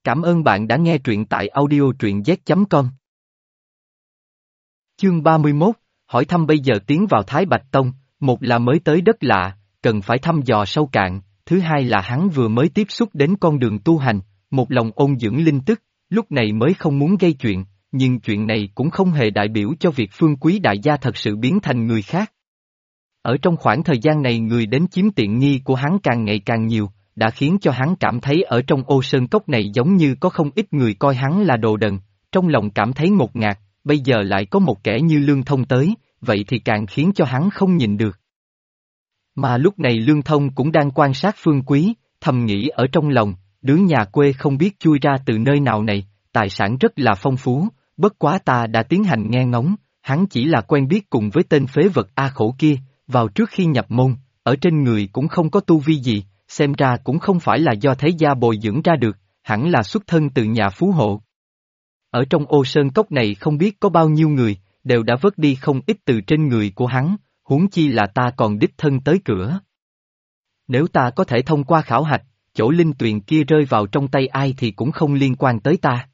Cảm ơn bạn đã nghe truyện tại audio truyện z.com. Chương 31, hỏi thăm bây giờ tiến vào Thái Bạch Tông, một là mới tới đất lạ, cần phải thăm dò sâu cạn, thứ hai là hắn vừa mới tiếp xúc đến con đường tu hành, một lòng ôn dưỡng linh tức, lúc này mới không muốn gây chuyện, nhưng chuyện này cũng không hề đại biểu cho việc Phương Quý đại gia thật sự biến thành người khác. Ở trong khoảng thời gian này người đến chiếm tiện nghi của hắn càng ngày càng nhiều, đã khiến cho hắn cảm thấy ở trong Ô Sơn Cốc này giống như có không ít người coi hắn là đồ đần, trong lòng cảm thấy ngột ngạt, bây giờ lại có một kẻ như Lương Thông tới, vậy thì càng khiến cho hắn không nhìn được. Mà lúc này Lương Thông cũng đang quan sát Phương Quý, thầm nghĩ ở trong lòng, đứa nhà quê không biết chui ra từ nơi nào này, tài sản rất là phong phú, bất quá ta đã tiến hành nghe ngóng, hắn chỉ là quen biết cùng với tên phế vật A Khổ kia, vào trước khi nhập môn, ở trên người cũng không có tu vi gì, xem ra cũng không phải là do thế gia bồi dưỡng ra được, hẳn là xuất thân từ nhà phú hộ. Ở trong Ô Sơn Cốc này không biết có bao nhiêu người, đều đã vớt đi không ít từ trên người của hắn, huống chi là ta còn đích thân tới cửa. Nếu ta có thể thông qua khảo hạch, chỗ linh tuyền kia rơi vào trong tay ai thì cũng không liên quan tới ta.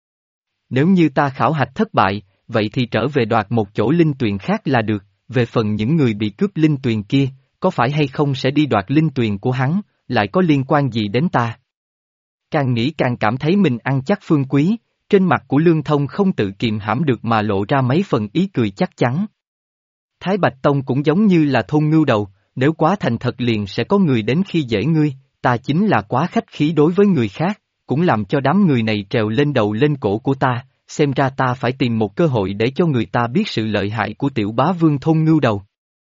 Nếu như ta khảo hạch thất bại, vậy thì trở về đoạt một chỗ linh tuyền khác là được, về phần những người bị cướp linh tuyền kia, có phải hay không sẽ đi đoạt linh tuyền của hắn, lại có liên quan gì đến ta? Càng nghĩ càng cảm thấy mình ăn chắc Phương Quý, trên mặt của Lương Thông không tự kiềm hãm được mà lộ ra mấy phần ý cười chắc chắn. Thái Bạch Tông cũng giống như là thôn ngưu đầu, nếu quá thành thật liền sẽ có người đến khi dễ ngươi, ta chính là quá khách khí đối với người khác, cũng làm cho đám người này trèo lên đầu lên cổ của ta, xem ra ta phải tìm một cơ hội để cho người ta biết sự lợi hại của tiểu bá vương thôn ngưu đầu.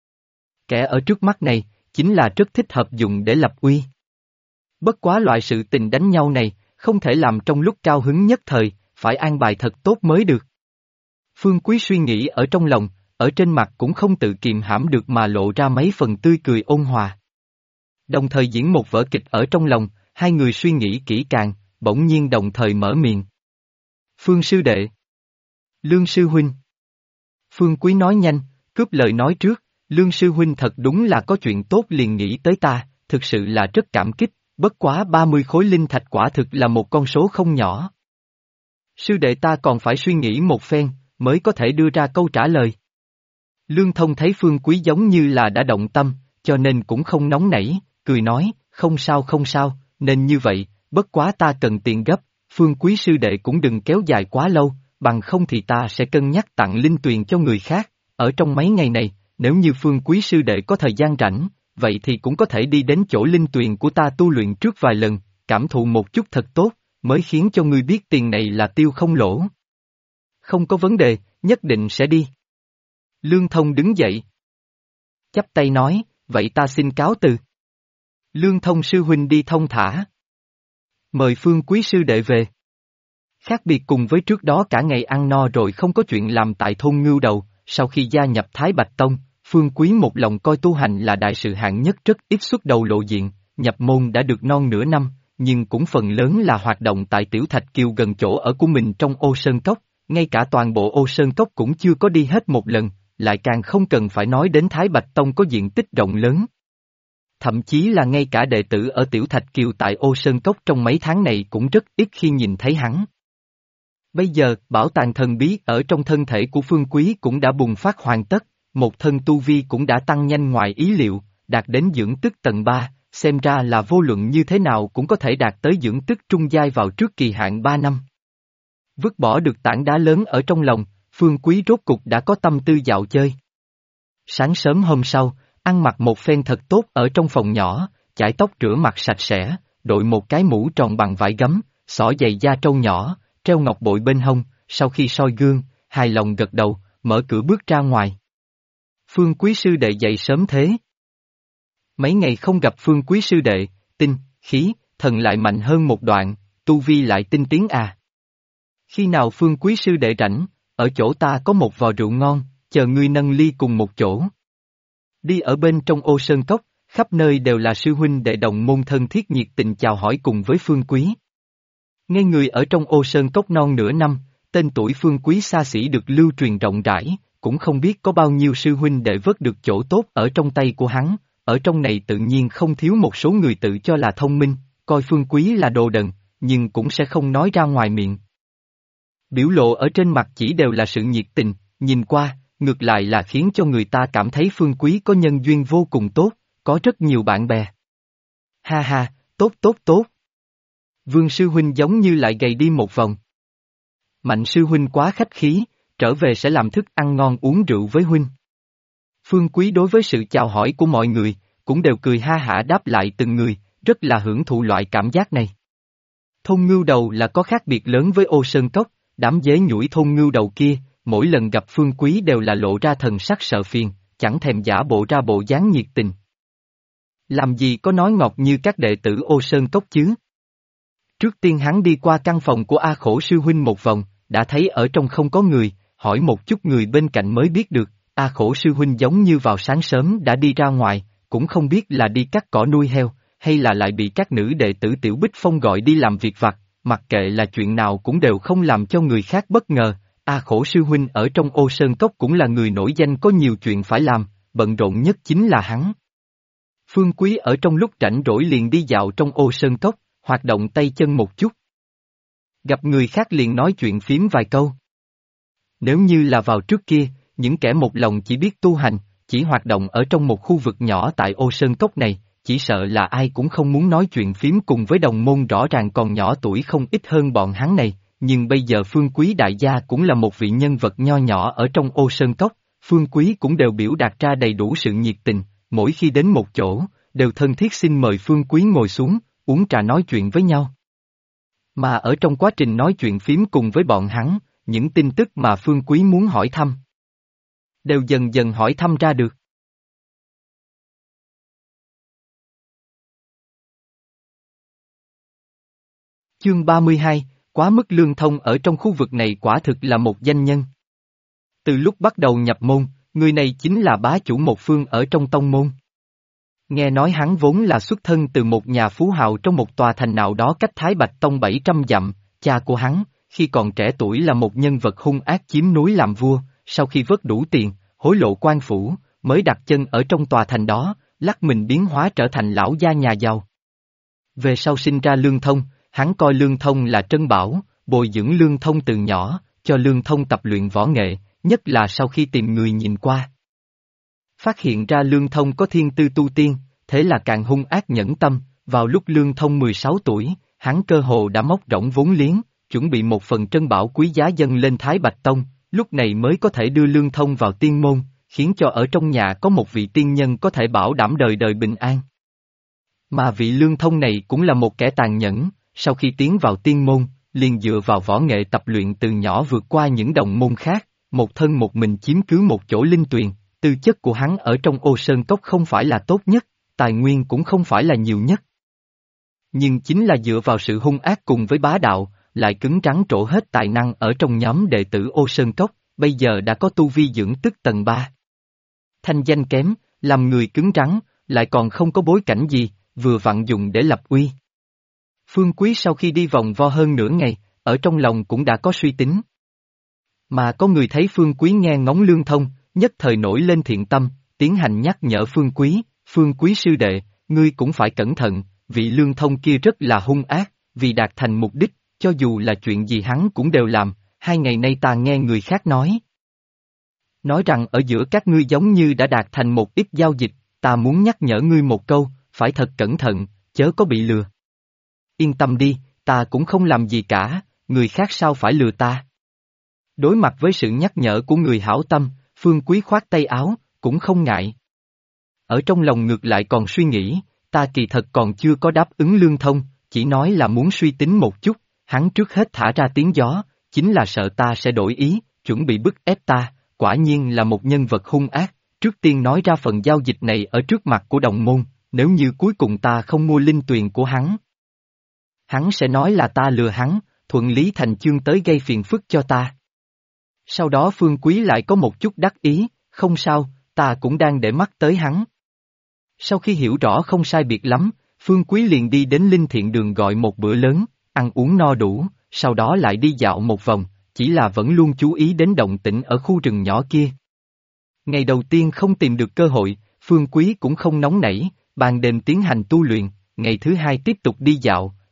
Kẻ ở trước mắt này, chính là rất thích hợp dùng để lập uy. Bất quá loại sự tình đánh nhau này, không thể làm trong lúc cao hứng nhất thời, phải an bài thật tốt mới được. Phương Quý suy nghĩ ở trong lòng, ở trên mặt cũng không tự kiềm hãm được mà lộ ra mấy phần tươi cười ôn hòa. Đồng thời diễn một vở kịch ở trong lòng, hai người suy nghĩ kỹ càng, bỗng nhiên đồng thời mở miệng. Phương sư đệ. Lương sư huynh. Phương Quý nói nhanh, cướp lời nói trước, Lương sư huynh thật đúng là có chuyện tốt liền nghĩ tới ta, thực sự là rất cảm kích, bất quá 30 khối linh thạch quả thực là một con số không nhỏ. Sư đệ ta còn phải suy nghĩ một phen, mới có thể đưa ra câu trả lời. Lương Thông thấy Phương Quý giống như là đã động tâm, cho nên cũng không nóng nảy, cười nói, không sao, nên như vậy, bất quá ta cần tiền gấp, Phương Quý sư đệ cũng đừng kéo dài quá lâu, bằng không thì ta sẽ cân nhắc tặng linh tuyền cho người khác, ở trong mấy ngày này, nếu như Phương Quý sư đệ có thời gian rảnh, vậy thì cũng có thể đi đến chỗ linh tuyền của ta tu luyện trước vài lần, cảm thụ một chút thật tốt, mới khiến cho ngươi biết tiền này là tiêu không lỗ. Không có vấn đề, nhất định sẽ đi. Lương Thông đứng dậy. Chắp tay nói, vậy ta xin cáo từ. Lương Thông sư huynh đi thông thả. Mời Phương Quý sư đệ về. Khác biệt cùng với trước đó cả ngày ăn no rồi không có chuyện làm tại thôn ngưu đầu, sau khi gia nhập Thái Bạch Tông, Phương Quý một lòng coi tu hành là đại sự hạng nhất rất ít xuất đầu lộ diện, nhập môn đã được non nửa năm, nhưng cũng phần lớn là hoạt động tại Tiểu Thạch Kiều gần chỗ ở của mình trong Ô Sơn Cốc, ngay cả toàn bộ Ô Sơn Cốc cũng chưa có đi hết một lần, lại càng không cần phải nói đến Thái Bạch Tông có diện tích rộng lớn. Thậm chí là ngay cả đệ tử ở Tiểu Thạch Kiều tại Ô Sơn Cốc trong mấy tháng này cũng rất ít khi nhìn thấy hắn. Bây giờ, bảo tàng thần bí ở trong thân thể của Phương Quý cũng đã bùng phát hoàn tất, một thân tu vi cũng đã tăng nhanh ngoài ý liệu, đạt đến dưỡng tức tầng 3, xem ra là vô luận như thế nào cũng có thể đạt tới dưỡng tức trung giai vào trước kỳ hạn 3 năm. Vứt bỏ được tảng đá lớn ở trong lòng, Phương Quý rốt cục đã có tâm tư dạo chơi. Sáng sớm hôm sau, ăn mặc một phen thật tốt ở trong phòng nhỏ, chải tóc rửa mặt sạch sẽ, đội một cái mũ tròn bằng vải gấm, xỏ giày da trâu nhỏ, treo ngọc bội bên hông, sau khi soi gương, hài lòng gật đầu, mở cửa bước ra ngoài. Phương Quý sư đệ dậy sớm thế. Mấy ngày không gặp Phương Quý sư đệ, tinh, khí, thần lại mạnh hơn một đoạn, tu vi lại tinh tiến à. Khi nào Phương Quý sư đệ rảnh, ở chỗ ta có một vò rượu ngon, chờ ngươi nâng ly cùng một chỗ. Đi ở bên trong Ô Sơn Cốc, khắp nơi đều là sư huynh đệ đồng môn thân thiết nhiệt tình chào hỏi cùng với Phương Quý. Ngay người ở trong Ô Sơn Cốc non nửa năm, tên tuổi Phương Quý xa xỉ được lưu truyền rộng rãi, cũng không biết có bao nhiêu sư huynh đệ vớt được chỗ tốt ở trong tay của hắn, ở trong này tự nhiên không thiếu một số người tự cho là thông minh, coi Phương Quý là đồ đần, nhưng cũng sẽ không nói ra ngoài miệng. Biểu lộ ở trên mặt chỉ đều là sự nhiệt tình, nhìn qua, ngược lại là khiến cho người ta cảm thấy Phương Quý có nhân duyên vô cùng tốt, có rất nhiều bạn bè. Ha ha, tốt tốt tốt. Vương sư huynh giống như lại gầy đi một vòng. Mạnh sư huynh quá khách khí, trở về sẽ làm thức ăn ngon uống rượu với huynh. Phương Quý đối với sự chào hỏi của mọi người, cũng đều cười ha hả đáp lại từng người, rất là hưởng thụ loại cảm giác này. Thôn Ngưu Đầu là có khác biệt lớn với Ô Sơn Cốc, đám dế nhủi Thôn Ngưu Đầu kia, mỗi lần gặp Phương Quý đều là lộ ra thần sắc sợ phiền, chẳng thèm giả bộ ra bộ dáng nhiệt tình. Làm gì có nói ngọt như các đệ tử Ô Sơn Cốc chứ? Trước tiên hắn đi qua căn phòng của A Khổ sư huynh một vòng, đã thấy ở trong không có người, hỏi một chút người bên cạnh mới biết được, A Khổ sư huynh giống như vào sáng sớm đã đi ra ngoài, cũng không biết là đi cắt cỏ nuôi heo, hay là lại bị các nữ đệ tử Tiểu Bích Phong gọi đi làm việc vặt, mặc kệ là chuyện nào cũng đều không làm cho người khác bất ngờ. A Khổ sư huynh ở trong Ô Sơn Cốc cũng là người nổi danh có nhiều chuyện phải làm, bận rộn nhất chính là hắn. Phương Quý ở trong lúc rảnh rỗi liền đi dạo trong Ô Sơn Cốc, hoạt động tay chân một chút. Gặp người khác liền nói chuyện phím vài câu. Nếu như là vào trước kia, những kẻ một lòng chỉ biết tu hành, chỉ hoạt động ở trong một khu vực nhỏ tại Ô Sơn Cốc này, chỉ sợ là ai cũng không muốn nói chuyện phím cùng với đồng môn rõ ràng còn nhỏ tuổi không ít hơn bọn hắn này, nhưng bây giờ Phương Quý đại gia cũng là một vị nhân vật nho nhỏ ở trong Ô Sơn Cốc, Phương Quý cũng đều biểu đạt ra đầy đủ sự nhiệt tình, mỗi khi đến một chỗ, đều thân thiết xin mời Phương Quý ngồi xuống, uống trà nói chuyện với nhau. Mà ở trong quá trình nói chuyện phím cùng với bọn hắn, những tin tức mà Phương Quý muốn hỏi thăm, đều dần dần hỏi thăm ra được. Chương 32, quá mức Lương Thông ở trong khu vực này quả thực là một danh nhân. Từ lúc bắt đầu nhập môn, người này chính là bá chủ một phương ở trong tông môn. Nghe nói hắn vốn là xuất thân từ một nhà phú hào trong một tòa thành nào đó cách Thái Bạch Tông 700 dặm, cha của hắn, khi còn trẻ tuổi là một nhân vật hung ác chiếm núi làm vua, sau khi vớt đủ tiền, hối lộ quan phủ, mới đặt chân ở trong tòa thành đó, lắc mình biến hóa trở thành lão gia nhà giàu. Về sau sinh ra Lương Thông, hắn coi Lương Thông là trân bảo, bồi dưỡng Lương Thông từ nhỏ, cho Lương Thông tập luyện võ nghệ, nhất là sau khi tìm người nhìn qua. Phát hiện ra Lương Thông có thiên tư tu tiên, thế là càng hung ác nhẫn tâm, vào lúc Lương Thông 16 tuổi, hắn cơ hồ đã móc rỗng vốn liếng, chuẩn bị một phần trân bảo quý giá dâng lên Thái Bạch Tông, lúc này mới có thể đưa Lương Thông vào tiên môn, khiến cho ở trong nhà có một vị tiên nhân có thể bảo đảm đời đời bình an. Mà vị Lương Thông này cũng là một kẻ tàn nhẫn, sau khi tiến vào tiên môn, liền dựa vào võ nghệ tập luyện từ nhỏ vượt qua những đồng môn khác, một thân một mình chiếm cứ một chỗ linh tuyền, tư chất của hắn ở trong Ô Sơn Cốc không phải là tốt nhất, tài nguyên cũng không phải là nhiều nhất. Nhưng chính là dựa vào sự hung ác cùng với bá đạo, lại cứng rắn trổ hết tài năng ở trong nhóm đệ tử Ô Sơn Cốc, bây giờ đã có tu vi dưỡng tức tầng 3. Thanh danh kém, làm người cứng rắn, lại còn không có bối cảnh gì, vừa vặn dùng để lập uy. Phương Quý sau khi đi vòng vo hơn nửa ngày, ở trong lòng cũng đã có suy tính. Mà có người thấy Phương Quý nghe ngóng Lương Thông, nhất thời nổi lên thiện tâm, tiến hành nhắc nhở Phương Quý sư đệ, ngươi cũng phải cẩn thận, vị Lương Thông kia rất là hung ác, vì đạt thành mục đích, cho dù là chuyện gì hắn cũng đều làm, 2 ngày nay ta nghe người khác nói rằng ở giữa các ngươi giống như đã đạt thành một ít giao dịch, ta muốn nhắc nhở ngươi một câu, phải thật cẩn thận, chớ có bị lừa. Yên tâm đi, ta cũng không làm gì cả, người khác sao phải lừa ta. Đối mặt với sự nhắc nhở của người hảo tâm, Phương Quý khoát tay áo, cũng không ngại. Ở trong lòng ngược lại còn suy nghĩ, ta kỳ thật còn chưa có đáp ứng Lương Thông, chỉ nói là muốn suy tính một chút, hắn trước hết thả ra tiếng gió, chính là sợ ta sẽ đổi ý, chuẩn bị bức ép ta, quả nhiên là một nhân vật hung ác, trước tiên nói ra phần giao dịch này ở trước mặt của đồng môn, nếu như cuối cùng ta không mua linh tuyền của hắn. Hắn sẽ nói là ta lừa hắn, thuận lý thành chương tới gây phiền phức cho ta. Sau đó Phương Quý lại có một chút đắc ý, không sao, ta cũng đang để mắt tới hắn. Sau khi hiểu rõ không sai biệt lắm, Phương Quý liền đi đến Linh Thiện Đường gọi một bữa lớn, ăn uống no đủ, sau đó lại đi dạo một vòng, chỉ là vẫn luôn chú ý đến động tĩnh ở khu rừng nhỏ kia. Ngày đầu tiên không tìm được cơ hội, Phương Quý cũng không nóng nảy, ban đêm tiến hành tu luyện, ngày thứ hai tiếp tục đi dạo,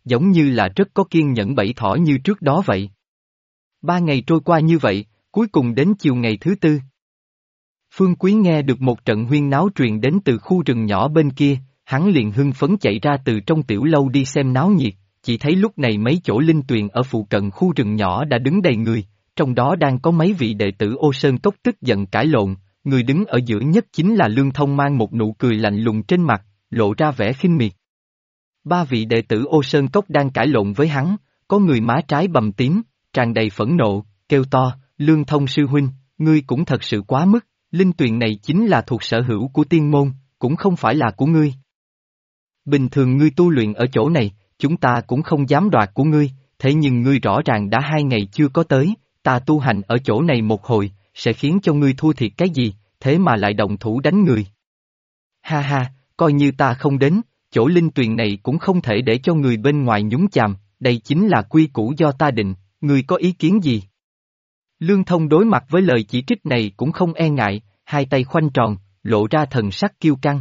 giống như là rất có kiên nhẫn bẫy thỏ như trước đó vậy. 3 ngày trôi qua như vậy, cuối cùng đến chiều ngày thứ tư. Phương Quý nghe được một trận huyên náo truyền đến từ khu rừng nhỏ bên kia, hắn liền hưng phấn chạy ra từ trong tiểu lâu đi xem náo nhiệt, chỉ thấy lúc này mấy chỗ linh tuyền ở phụ cận khu rừng nhỏ đã đứng đầy người, trong đó đang có mấy vị đệ tử Ô Sơn Cốc tức giận cãi lộn, người đứng ở giữa nhất chính là Lương Thông mang một nụ cười lạnh lùng trên mặt, lộ ra vẻ khinh miệt. 3 vị đệ tử Ô Sơn Cốc đang cãi lộn với hắn, có người má trái bầm tím, tràn đầy phẫn nộ, kêu to, Lương Thông sư huynh, ngươi cũng thật sự quá mức, linh tuyền này chính là thuộc sở hữu của tiên môn, cũng không phải là của ngươi. Bình thường ngươi tu luyện ở chỗ này, chúng ta cũng không dám đoạt của ngươi, thế nhưng ngươi rõ ràng đã 2 ngày chưa có tới, ta tu hành ở chỗ này một hồi, sẽ khiến cho ngươi thua thiệt cái gì, thế mà lại động thủ đánh người. Ha ha, coi như ta không đến, chỗ linh tuyền này cũng không thể để cho người bên ngoài nhúng chàm, đây chính là quy củ do ta định, ngươi có ý kiến gì? Lương Thông đối mặt với lời chỉ trích này cũng không e ngại, hai tay khoanh tròn, lộ ra thần sắc kiêu căng.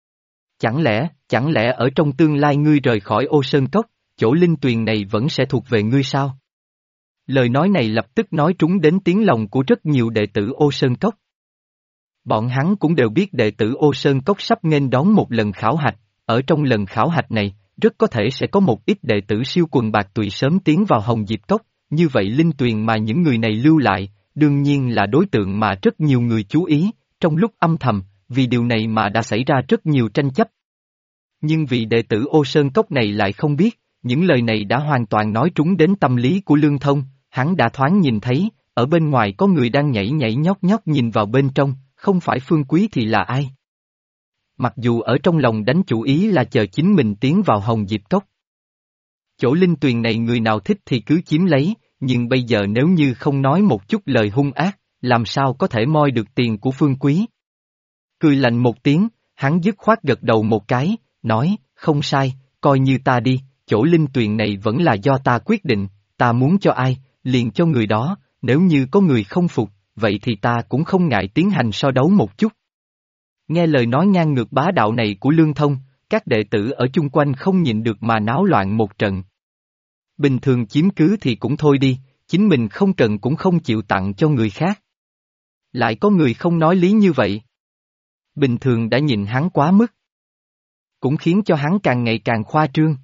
Chẳng lẽ ở trong tương lai ngươi rời khỏi Ô Sơn Cốc, chỗ linh tuyền này vẫn sẽ thuộc về ngươi sao? Lời nói này lập tức nói trúng đến tiếng lòng của rất nhiều đệ tử Ô Sơn Cốc. Bọn hắn cũng đều biết đệ tử Ô Sơn Cốc sắp nghênh đón một lần khảo hạch, ở trong lần khảo hạch này, rất có thể sẽ có một ít đệ tử siêu quần bạc tùy sớm tiến vào Hồng Diệp Cốc, như vậy linh tuyền mà những người này lưu lại, đương nhiên là đối tượng mà rất nhiều người chú ý, trong lúc âm thầm, vì điều này mà đã xảy ra rất nhiều tranh chấp. Nhưng vị đệ tử Ô Sơn Cốc này lại không biết, những lời này đã hoàn toàn nói trúng đến tâm lý của Lương Thông, hắn đã thoáng nhìn thấy, ở bên ngoài có người đang nhảy nhảy nhót nhót nhìn vào bên trong, không phải Phương Quý thì là ai? Mặc dù ở trong lòng đánh chủ ý là chờ chính mình tiến vào Hồng Diệp Cốc. Chỗ linh tuyền này người nào thích thì cứ chiếm lấy, nhưng bây giờ nếu như không nói một chút lời hung ác, làm sao có thể moi được tiền của Phương Quý? Cười lạnh một tiếng, hắn dứt khoát gật đầu một cái, nói, không sai, coi như ta đi, chỗ linh tuyền này vẫn là do ta quyết định, ta muốn cho ai, liền cho người đó, nếu như có người không phục, vậy thì ta cũng không ngại tiến hành so đấu một chút. Nghe lời nói ngang ngược bá đạo này của Lương Thông, các đệ tử ở chung quanh không nhịn được mà náo loạn một trận. Bình thường chiếm cứ thì cũng thôi đi, chính mình không cần cũng không chịu tặng cho người khác. Lại có người không nói lý như vậy. Bình thường đã nhìn hắn quá mức. Cũng khiến cho hắn càng ngày càng khoa trương.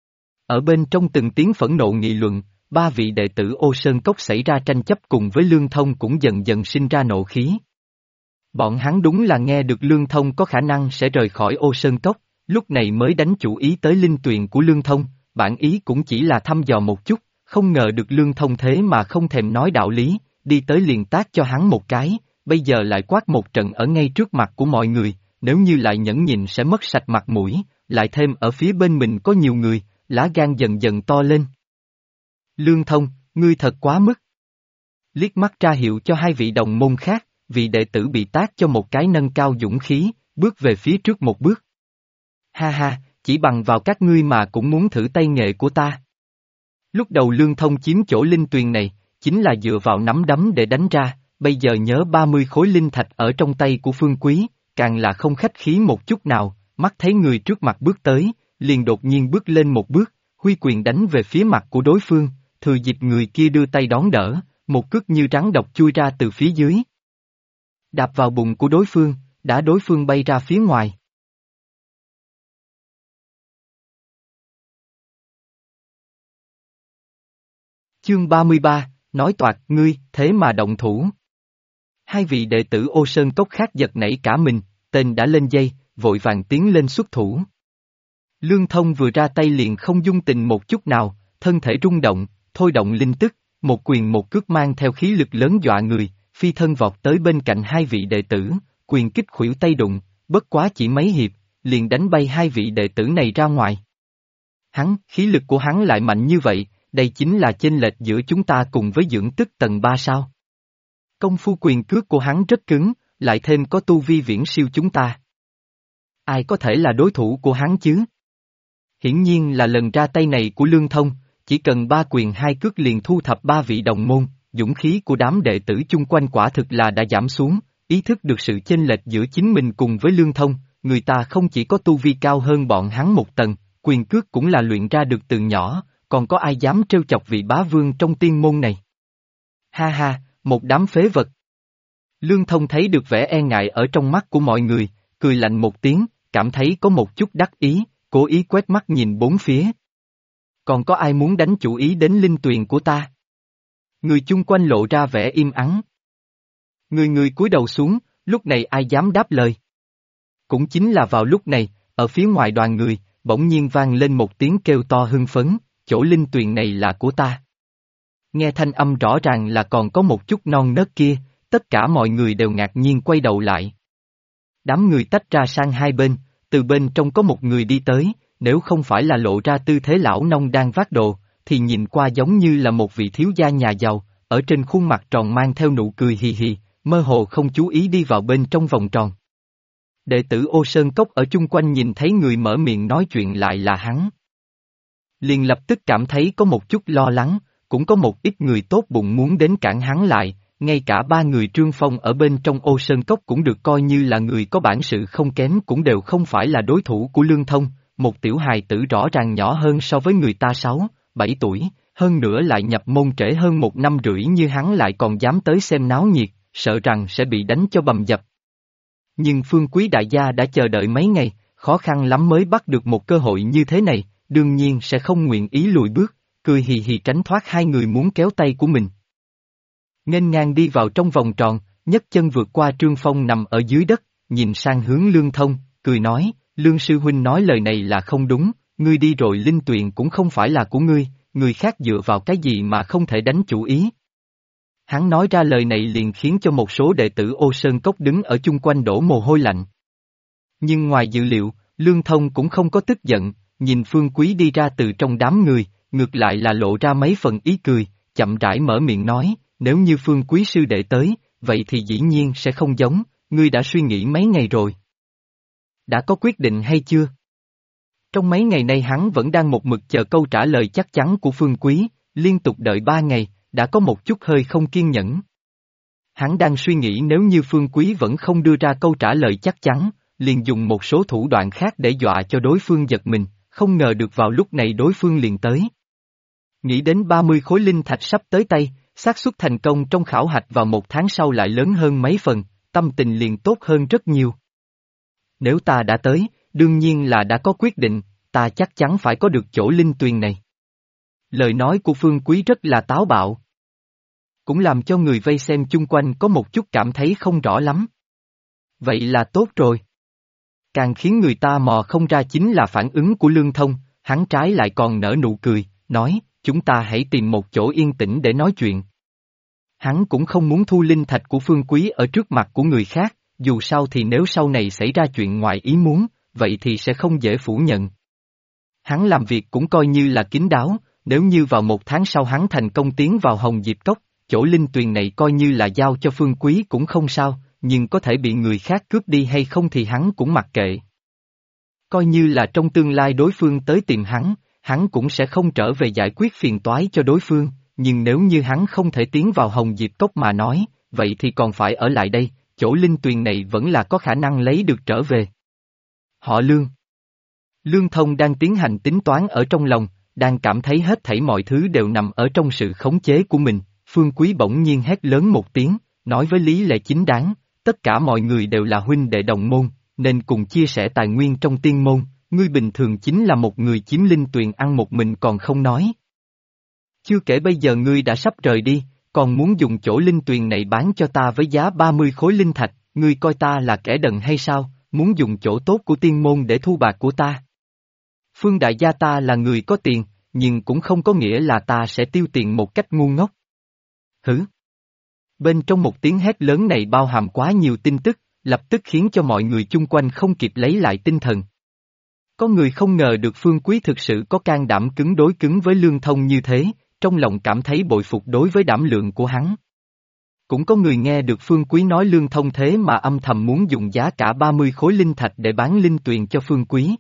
Ở bên trong từng tiếng phẫn nộ nghị luận, 3 vị đệ tử Ô Sơn Cốc xảy ra tranh chấp cùng với Lương Thông cũng dần dần sinh ra nộ khí. Bọn hắn đúng là nghe được Lương Thông có khả năng sẽ rời khỏi Ô Sơn Cốc, lúc này mới đánh chủ ý tới linh tuyền của Lương Thông, bản ý cũng chỉ là thăm dò một chút, không ngờ được Lương Thông thế mà không thèm nói đạo lý, đi tới liền tát cho hắn một cái, bây giờ lại quát một trận ở ngay trước mặt của mọi người, nếu như lại nhẫn nhịn sẽ mất sạch mặt mũi, lại thêm ở phía bên mình có nhiều người, lá gan dần dần to lên. Lương Thông, ngươi thật quá mức. Liếc mắt ra hiệu cho 2 vị đồng môn khác, vị đệ tử bị tát cho một cái nâng cao dũng khí, bước về phía trước một bước. Ha ha, chỉ bằng vào các ngươi mà cũng muốn thử tay nghệ của ta. Lúc đầu Lương Thông chiếm chỗ linh tuyền này, chính là dựa vào nắm đấm để đánh ra, bây giờ nhớ 30 khối linh thạch ở trong tay của Phương Quý, càng là không khách khí một chút nào, mắt thấy người trước mặt bước tới, liền đột nhiên bước lên một bước, huy quyền đánh về phía mặt của đối phương, thừa dịp người kia đưa tay đón đỡ, một cước như rắn độc chui ra từ phía dưới. Đạp vào bụng của đối phương, đã đối phương bay ra phía ngoài. Chương 33, nói toạc, ngươi, thế mà động thủ. 2 vị đệ tử Ô Sơn Cốc khác giật nảy cả mình, tên đã lên dây, vội vàng tiến lên xuất thủ. Lương Thông vừa ra tay liền không dung tình một chút nào, thân thể rung động, thôi động linh tức, một quyền một cước mang theo khí lực lớn dọa người, phi thân vọt tới bên cạnh 2 vị đệ tử, quyền kích khuỷu tay đụng, bất quá chỉ mấy hiệp, liền đánh bay 2 vị đệ tử này ra ngoài. Khí lực của hắn lại mạnh như vậy, đây chính là chênh lệch giữa chúng ta cùng với dưỡng tức tầng 3 sao. Công phu quyền cước của hắn rất cứng, lại thêm có tu vi viễn siêu chúng ta. Ai có thể là đối thủ của hắn chứ? Hiển nhiên là lần ra tay này của Lương Thông, chỉ cần 3 quyền 2 cước liền thu thập 3 vị đồng môn, dũng khí của đám đệ tử chung quanh quả thực là đã giảm xuống, ý thức được sự chênh lệch giữa chính mình cùng với Lương Thông, người ta không chỉ có tu vi cao hơn bọn hắn một tầng, quyền cước cũng là luyện ra được từ nhỏ, còn có ai dám trêu chọc vị bá vương trong tiên môn này. Ha ha, một đám phế vật. Lương Thông thấy được vẻ e ngại ở trong mắt của mọi người, cười lạnh một tiếng, cảm thấy có một chút đắc ý, cố ý quét mắt nhìn bốn phía. Còn có ai muốn đánh chủ ý đến linh tuyền của ta? Người chung quanh lộ ra vẻ im ắng. Người cúi đầu xuống, lúc này ai dám đáp lời. Cũng chính là vào lúc này, ở phía ngoài đoàn người, bỗng nhiên vang lên một tiếng kêu to hưng phấn, chỗ linh tuyền này là của ta. Nghe thanh âm rõ ràng là còn có một chút non nớt kia, tất cả mọi người đều ngạc nhiên quay đầu lại. Đám người tách ra sang hai bên, từ bên trong có một người đi tới, nếu không phải là lộ ra tư thế lão nông đang vác đồ, thì nhìn qua giống như là một vị thiếu gia nhà giàu, ở trên khuôn mặt tròn mang theo nụ cười hì hì, mơ hồ không chú ý đi vào bên trong vòng tròn. Đệ tử Ô Sơn Cốc ở chung quanh nhìn thấy người mở miệng nói chuyện lại là hắn. Liền lập tức cảm thấy có một chút lo lắng, cũng có một ít người tốt bụng muốn đến cản hắn lại, ngay cả ba người Trương Phong ở bên trong Ô Sơn Cốc cũng được coi như là người có bản sự không kém cũng đều không phải là đối thủ của Lương Thông, một tiểu hài tử rõ ràng nhỏ hơn so với người ta 6, 7 tuổi, hơn nữa lại nhập môn trễ hơn 1 năm rưỡi như hắn lại còn dám tới xem náo nhiệt, sợ rằng sẽ bị đánh cho bầm dập. Nhưng Phương Quý đại gia đã chờ đợi mấy ngày, khó khăn lắm mới bắt được một cơ hội như thế này, đương nhiên sẽ không nguyện ý lùi bước, cười hì hì tránh thoát hai người muốn kéo tay của mình. Nghênh ngang đi vào trong vòng tròn, nhấc chân vượt qua Trương Phong nằm ở dưới đất, nhìn sang hướng Lương Thông, cười nói, Lương sư huynh nói lời này là không đúng, ngươi đi rồi linh tuyền cũng không phải là của ngươi, người khác dựa vào cái gì mà không thể đánh chủ ý. Hắn nói ra lời này liền khiến cho một số đệ tử Ô Sơn Cốc đứng ở chung quanh đổ mồ hôi lạnh. Nhưng ngoài dự liệu, Lương Thông cũng không có tức giận, nhìn Phương Quý đi ra từ trong đám người, ngược lại là lộ ra mấy phần ý cười, chậm rãi mở miệng nói, nếu như Phương Quý sư đệ tới, vậy thì dĩ nhiên sẽ không giống, ngươi đã suy nghĩ mấy ngày rồi. Đã có quyết định hay chưa? Trong mấy ngày nay hắn vẫn đang một mực chờ câu trả lời chắc chắn của Phương Quý, liên tục đợi 3 ngày, đã có một chút hơi không kiên nhẫn. Hắn đang suy nghĩ nếu như Phương Quý vẫn không đưa ra câu trả lời chắc chắn, liền dùng một số thủ đoạn khác để dọa cho đối phương giật mình, không ngờ được vào lúc này đối phương liền tới. Nghĩ đến 30 khối linh thạch sắp tới tay, xác suất thành công trong khảo hạch vào 1 tháng sau lại lớn hơn mấy phần, tâm tình liền tốt hơn rất nhiều. Nếu ta đã tới, đương nhiên là đã có quyết định, ta chắc chắn phải có được chỗ linh tuyền này. Lời nói của Phương Quý rất là táo bạo. Cũng làm cho người vây xem chung quanh có một chút cảm thấy không rõ lắm. Vậy là tốt rồi. Càng khiến người ta mò không ra chính là phản ứng của Lương Thông, hắn trái lại còn nở nụ cười, nói, chúng ta hãy tìm một chỗ yên tĩnh để nói chuyện. Hắn cũng không muốn thu linh thạch của Phương Quý ở trước mặt của người khác, dù sao thì nếu sau này xảy ra chuyện ngoài ý muốn, vậy thì sẽ không dễ phủ nhận. Hắn làm việc cũng coi như là kín đáo, nếu như vào 1 tháng sau hắn thành công tiến vào Hồng Diệp Cốc, chỗ linh tuyền này coi như là giao cho Phương Quý cũng không sao, nhưng có thể bị người khác cướp đi hay không thì hắn cũng mặc kệ. Coi như là trong tương lai đối phương tới tìm hắn cũng sẽ không trở về giải quyết phiền toái cho đối phương, nhưng nếu như hắn không thể tiến vào Hồng Diệp Cốc mà nói, vậy thì còn phải ở lại đây, chỗ linh tuyền này vẫn là có khả năng lấy được trở về. Họ Lương. Lương Thông đang tiến hành tính toán ở trong lòng, đang cảm thấy hết thảy mọi thứ đều nằm ở trong sự khống chế của mình, Phương Quý bỗng nhiên hét lớn một tiếng, nói với lý lẽ chính đáng, tất cả mọi người đều là huynh đệ đồng môn, nên cùng chia sẻ tài nguyên trong tiên môn, ngươi bình thường chính là một người chiếm linh tuyền ăn một mình còn không nói. Chưa kể bây giờ ngươi đã sắp rời đi, còn muốn dùng chỗ linh tuyền này bán cho ta với giá 30 khối linh thạch, ngươi coi ta là kẻ đần hay sao, muốn dùng chỗ tốt của tiên môn để thu bạc của ta. Phương đại gia ta là người có tiền, nhưng cũng không có nghĩa là ta sẽ tiêu tiền một cách ngu ngốc. Hử? Bên trong một tiếng hét lớn này bao hàm quá nhiều tin tức, lập tức khiến cho mọi người chung quanh không kịp lấy lại tinh thần. Có người không ngờ được Phương Quý thực sự có can đảm cứng đối cứng với Lương Thông như thế, trong lòng cảm thấy bội phục đối với đảm lượng của hắn. Cũng có người nghe được Phương Quý nói Lương Thông thế mà âm thầm muốn dùng giá cả 30 khối linh thạch để bán linh tuyền cho Phương Quý.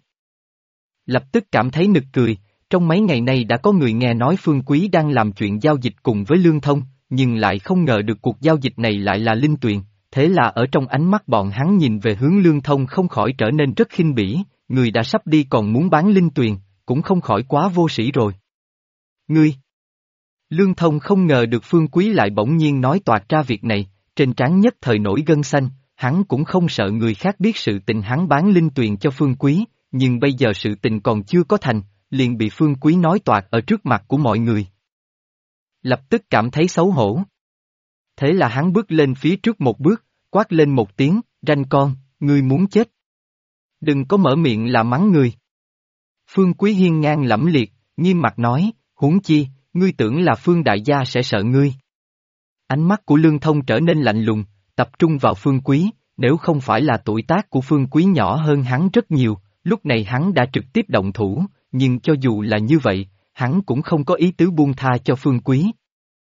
Lập tức cảm thấy nực cười, trong mấy ngày nay đã có người nghe nói Phương Quý đang làm chuyện giao dịch cùng với Lương Thông, nhưng lại không ngờ được cuộc giao dịch này lại là linh tuyền, thế là ở trong ánh mắt bọn hắn nhìn về hướng Lương Thông không khỏi trở nên rất khinh bỉ, người đã sắp đi còn muốn bán linh tuyền, cũng không khỏi quá vô sĩ rồi. Ngươi! Lương Thông không ngờ được Phương Quý lại bỗng nhiên nói toạc ra việc này, trên trán nhất thời nổi gân xanh, hắn cũng không sợ người khác biết sự tình hắn bán linh tuyền cho Phương Quý, nhưng bây giờ sự tình còn chưa có thành, liền bị Phương Quý nói toạc ở trước mặt của mọi người. Lập tức cảm thấy xấu hổ. Thế là hắn bước lên phía trước một bước, quát lên một tiếng, ranh con, ngươi muốn chết. Đừng có mở miệng là mắng người. Phương Quý hiên ngang lẫm liệt, nghiêm mặt nói, huống chi, ngươi tưởng là Phương đại gia sẽ sợ ngươi. Ánh mắt của Lương Thông trở nên lạnh lùng, tập trung vào Phương Quý, nếu không phải là tuổi tác của Phương Quý nhỏ hơn hắn rất nhiều, lúc này hắn đã trực tiếp động thủ, nhưng cho dù là như vậy, hắn cũng không có ý tứ buông tha cho Phương Quý.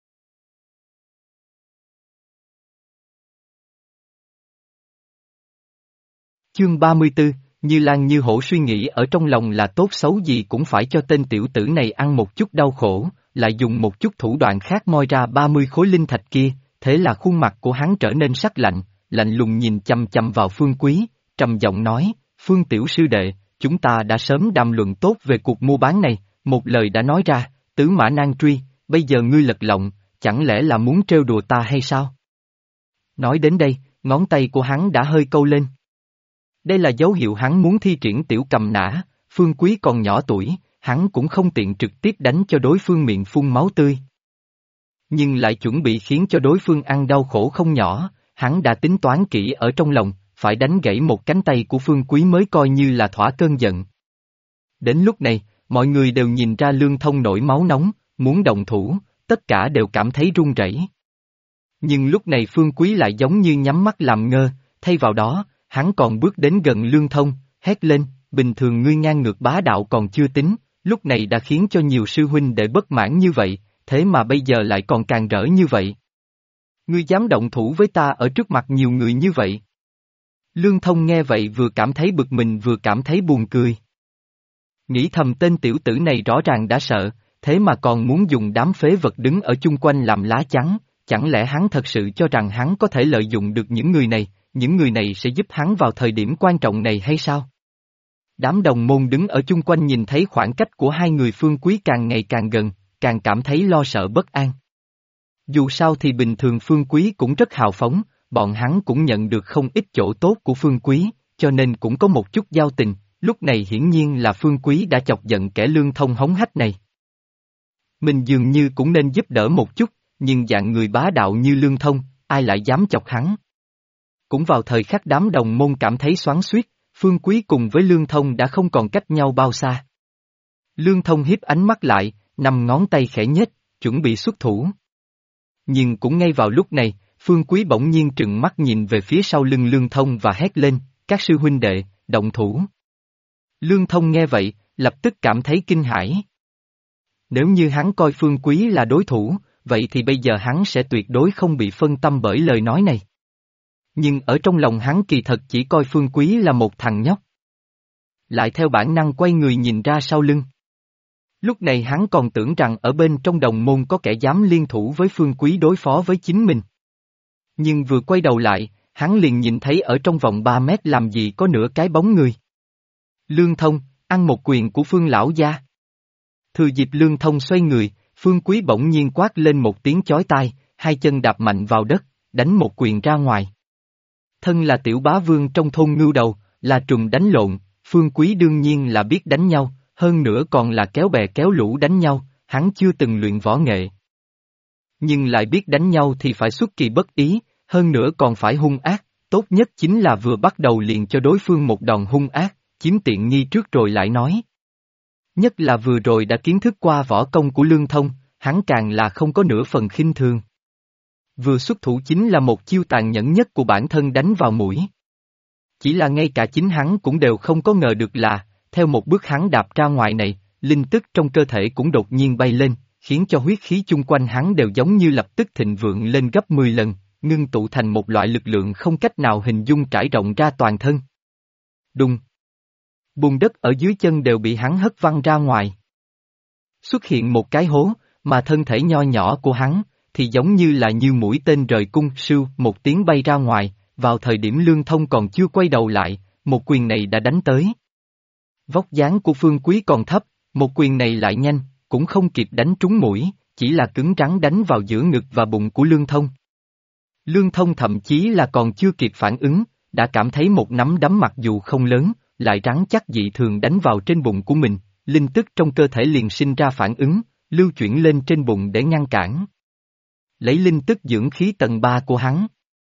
Chương 34, Như Lan như hổ suy nghĩ ở trong lòng là tốt xấu gì cũng phải cho tên tiểu tử này ăn một chút đau khổ, lại dùng một chút thủ đoạn khác moi ra 30 khối linh thạch kia, thế là khuôn mặt của hắn trở nên sắc lạnh, lạnh lùng nhìn chằm chằm vào Phương Quý, trầm giọng nói, Phương tiểu sư đệ, chúng ta đã sớm đàm luận tốt về cuộc mua bán này, một lời đã nói ra, tứ mã nan truy, bây giờ ngươi lật lọng, chẳng lẽ là muốn trêu đùa ta hay sao? Nói đến đây, ngón tay của hắn đã hơi câu lên. Đây là dấu hiệu hắn muốn thi triển tiểu cầm nã, Phương Quý còn nhỏ tuổi, hắn cũng không tiện trực tiếp đánh cho đối phương miệng phun máu tươi. Nhưng lại chuẩn bị khiến cho đối phương ăn đau khổ không nhỏ, hắn đã tính toán kỹ ở trong lòng, phải đánh gãy một cánh tay của Phương Quý mới coi như là thỏa cơn giận. Đến lúc này, mọi người đều nhìn ra Lương Thông nổi máu nóng, muốn động thủ, tất cả đều cảm thấy run rẩy. Nhưng lúc này Phương Quý lại giống như nhắm mắt làm ngơ, thay vào đó, hắn còn bước đến gần Lương Thông, hét lên, bình thường ngươi ngang ngược bá đạo còn chưa tính, lúc này đã khiến cho nhiều sư huynh đệ bất mãn như vậy, thế mà bây giờ lại còn càng rỡ như vậy. Ngươi dám động thủ với ta ở trước mặt nhiều người như vậy. Lương Thông nghe vậy vừa cảm thấy bực mình vừa cảm thấy buồn cười. Nghĩ thầm tên tiểu tử này rõ ràng đã sợ, thế mà còn muốn dùng đám phế vật đứng ở chung quanh làm lá chắn, chẳng lẽ hắn thật sự cho rằng hắn có thể lợi dụng được những người này sẽ giúp hắn vào thời điểm quan trọng này hay sao? Đám đồng môn đứng ở chung quanh nhìn thấy khoảng cách của hai người Phương Quý càng ngày càng gần, càng cảm thấy lo sợ bất an. Dù sao thì bình thường Phương Quý cũng rất hào phóng, bọn hắn cũng nhận được không ít chỗ tốt của Phương Quý, cho nên cũng có một chút giao tình, lúc này hiển nhiên là Phương Quý đã chọc giận kẻ Lương Thông hống hách này. Mình dường như cũng nên giúp đỡ một chút, nhưng dạng người bá đạo như Lương Thông, ai lại dám chọc hắn? Cũng vào thời khắc đám đồng môn cảm thấy xoắn xuýt, Phương Quý cùng với Lương Thông đã không còn cách nhau bao xa. Lương Thông hiếp ánh mắt lại, nằm ngón tay khẽ nhếch, chuẩn bị xuất thủ. Nhưng cũng ngay vào lúc này, Phương Quý bỗng nhiên trừng mắt nhìn về phía sau lưng Lương Thông và hét lên, các sư huynh đệ, động thủ. Lương Thông nghe vậy, lập tức cảm thấy kinh hãi. Nếu như hắn coi Phương Quý là đối thủ, vậy thì bây giờ hắn sẽ tuyệt đối không bị phân tâm bởi lời nói này. Nhưng ở trong lòng hắn kỳ thật chỉ coi Phương Quý là một thằng nhóc. Lại theo bản năng quay người nhìn ra sau lưng. Lúc này hắn còn tưởng rằng ở bên trong đồng môn có kẻ dám liên thủ với Phương Quý đối phó với chính mình. Nhưng vừa quay đầu lại, hắn liền nhìn thấy ở trong vòng 3 mét làm gì có nửa cái bóng người. Lương Thông, ăn một quyền của Phương lão gia. Thừa dịp Lương Thông xoay người, Phương Quý bỗng nhiên quát lên một tiếng chói tai, hai chân đạp mạnh vào đất, đánh một quyền ra ngoài. Thân là tiểu bá vương trong thôn ngưu đầu, là trùm đánh lộn, Phương Quý đương nhiên là biết đánh nhau, hơn nữa còn là kéo bè kéo lũ đánh nhau, hắn chưa từng luyện võ nghệ. Nhưng lại biết đánh nhau thì phải xuất kỳ bất ý, hơn nữa còn phải hung ác, tốt nhất chính là vừa bắt đầu liền cho đối phương một đòn hung ác, chiếm tiện nghi trước rồi lại nói. Nhất là vừa rồi đã kiến thức qua võ công của Lương Thông, hắn càng là không có nửa phần khinh thường. Vừa xuất thủ chính là một chiêu tàn nhẫn nhất của bản thân đánh vào mũi. Chỉ là ngay cả chính hắn cũng đều không có ngờ được là, theo một bước hắn đạp ra ngoài này, linh tức trong cơ thể cũng đột nhiên bay lên, khiến cho huyết khí chung quanh hắn đều giống như lập tức thịnh vượng lên gấp 10 lần, ngưng tụ thành một loại lực lượng không cách nào hình dung trải rộng ra toàn thân. Đùng! Bùn đất ở dưới chân đều bị hắn hất văng ra ngoài. Xuất hiện một cái hố, mà thân thể nho nhỏ của hắn, thì giống như là như mũi tên rời cung, sưu, một tiếng bay ra ngoài, vào thời điểm Lương Thông còn chưa quay đầu lại, một quyền này đã đánh tới. Vóc dáng của Phương Quý còn thấp, Một quyền này lại nhanh, cũng không kịp đánh trúng mũi, chỉ là cứng rắn đánh vào giữa ngực và bụng của Lương Thông. Lương Thông thậm chí là còn chưa kịp phản ứng, đã cảm thấy một nắm đấm mặc dù không lớn, lại rắn chắc dị thường đánh vào trên bụng của mình, linh tức trong cơ thể liền sinh ra phản ứng, lưu chuyển lên trên bụng để ngăn cản. Lấy linh tức dưỡng khí tầng 3 của hắn.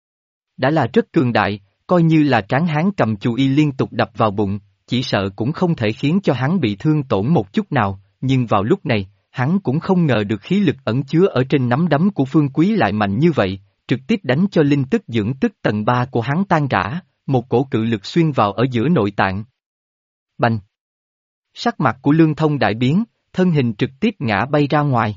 Đã là rất cường đại, coi như là tráng hán cầm chù y liên tục đập vào bụng, chỉ sợ cũng không thể khiến cho hắn bị thương tổn một chút nào, nhưng vào lúc này, hắn cũng không ngờ được khí lực ẩn chứa ở trên nắm đấm của Phương Quý lại mạnh như vậy, trực tiếp đánh cho linh tức dưỡng tức tầng 3 của hắn tan rã, một cổ cự lực xuyên vào ở giữa nội tạng. Bành! Sắc mặt của Lương Thông đại biến, thân hình trực tiếp ngã bay ra ngoài.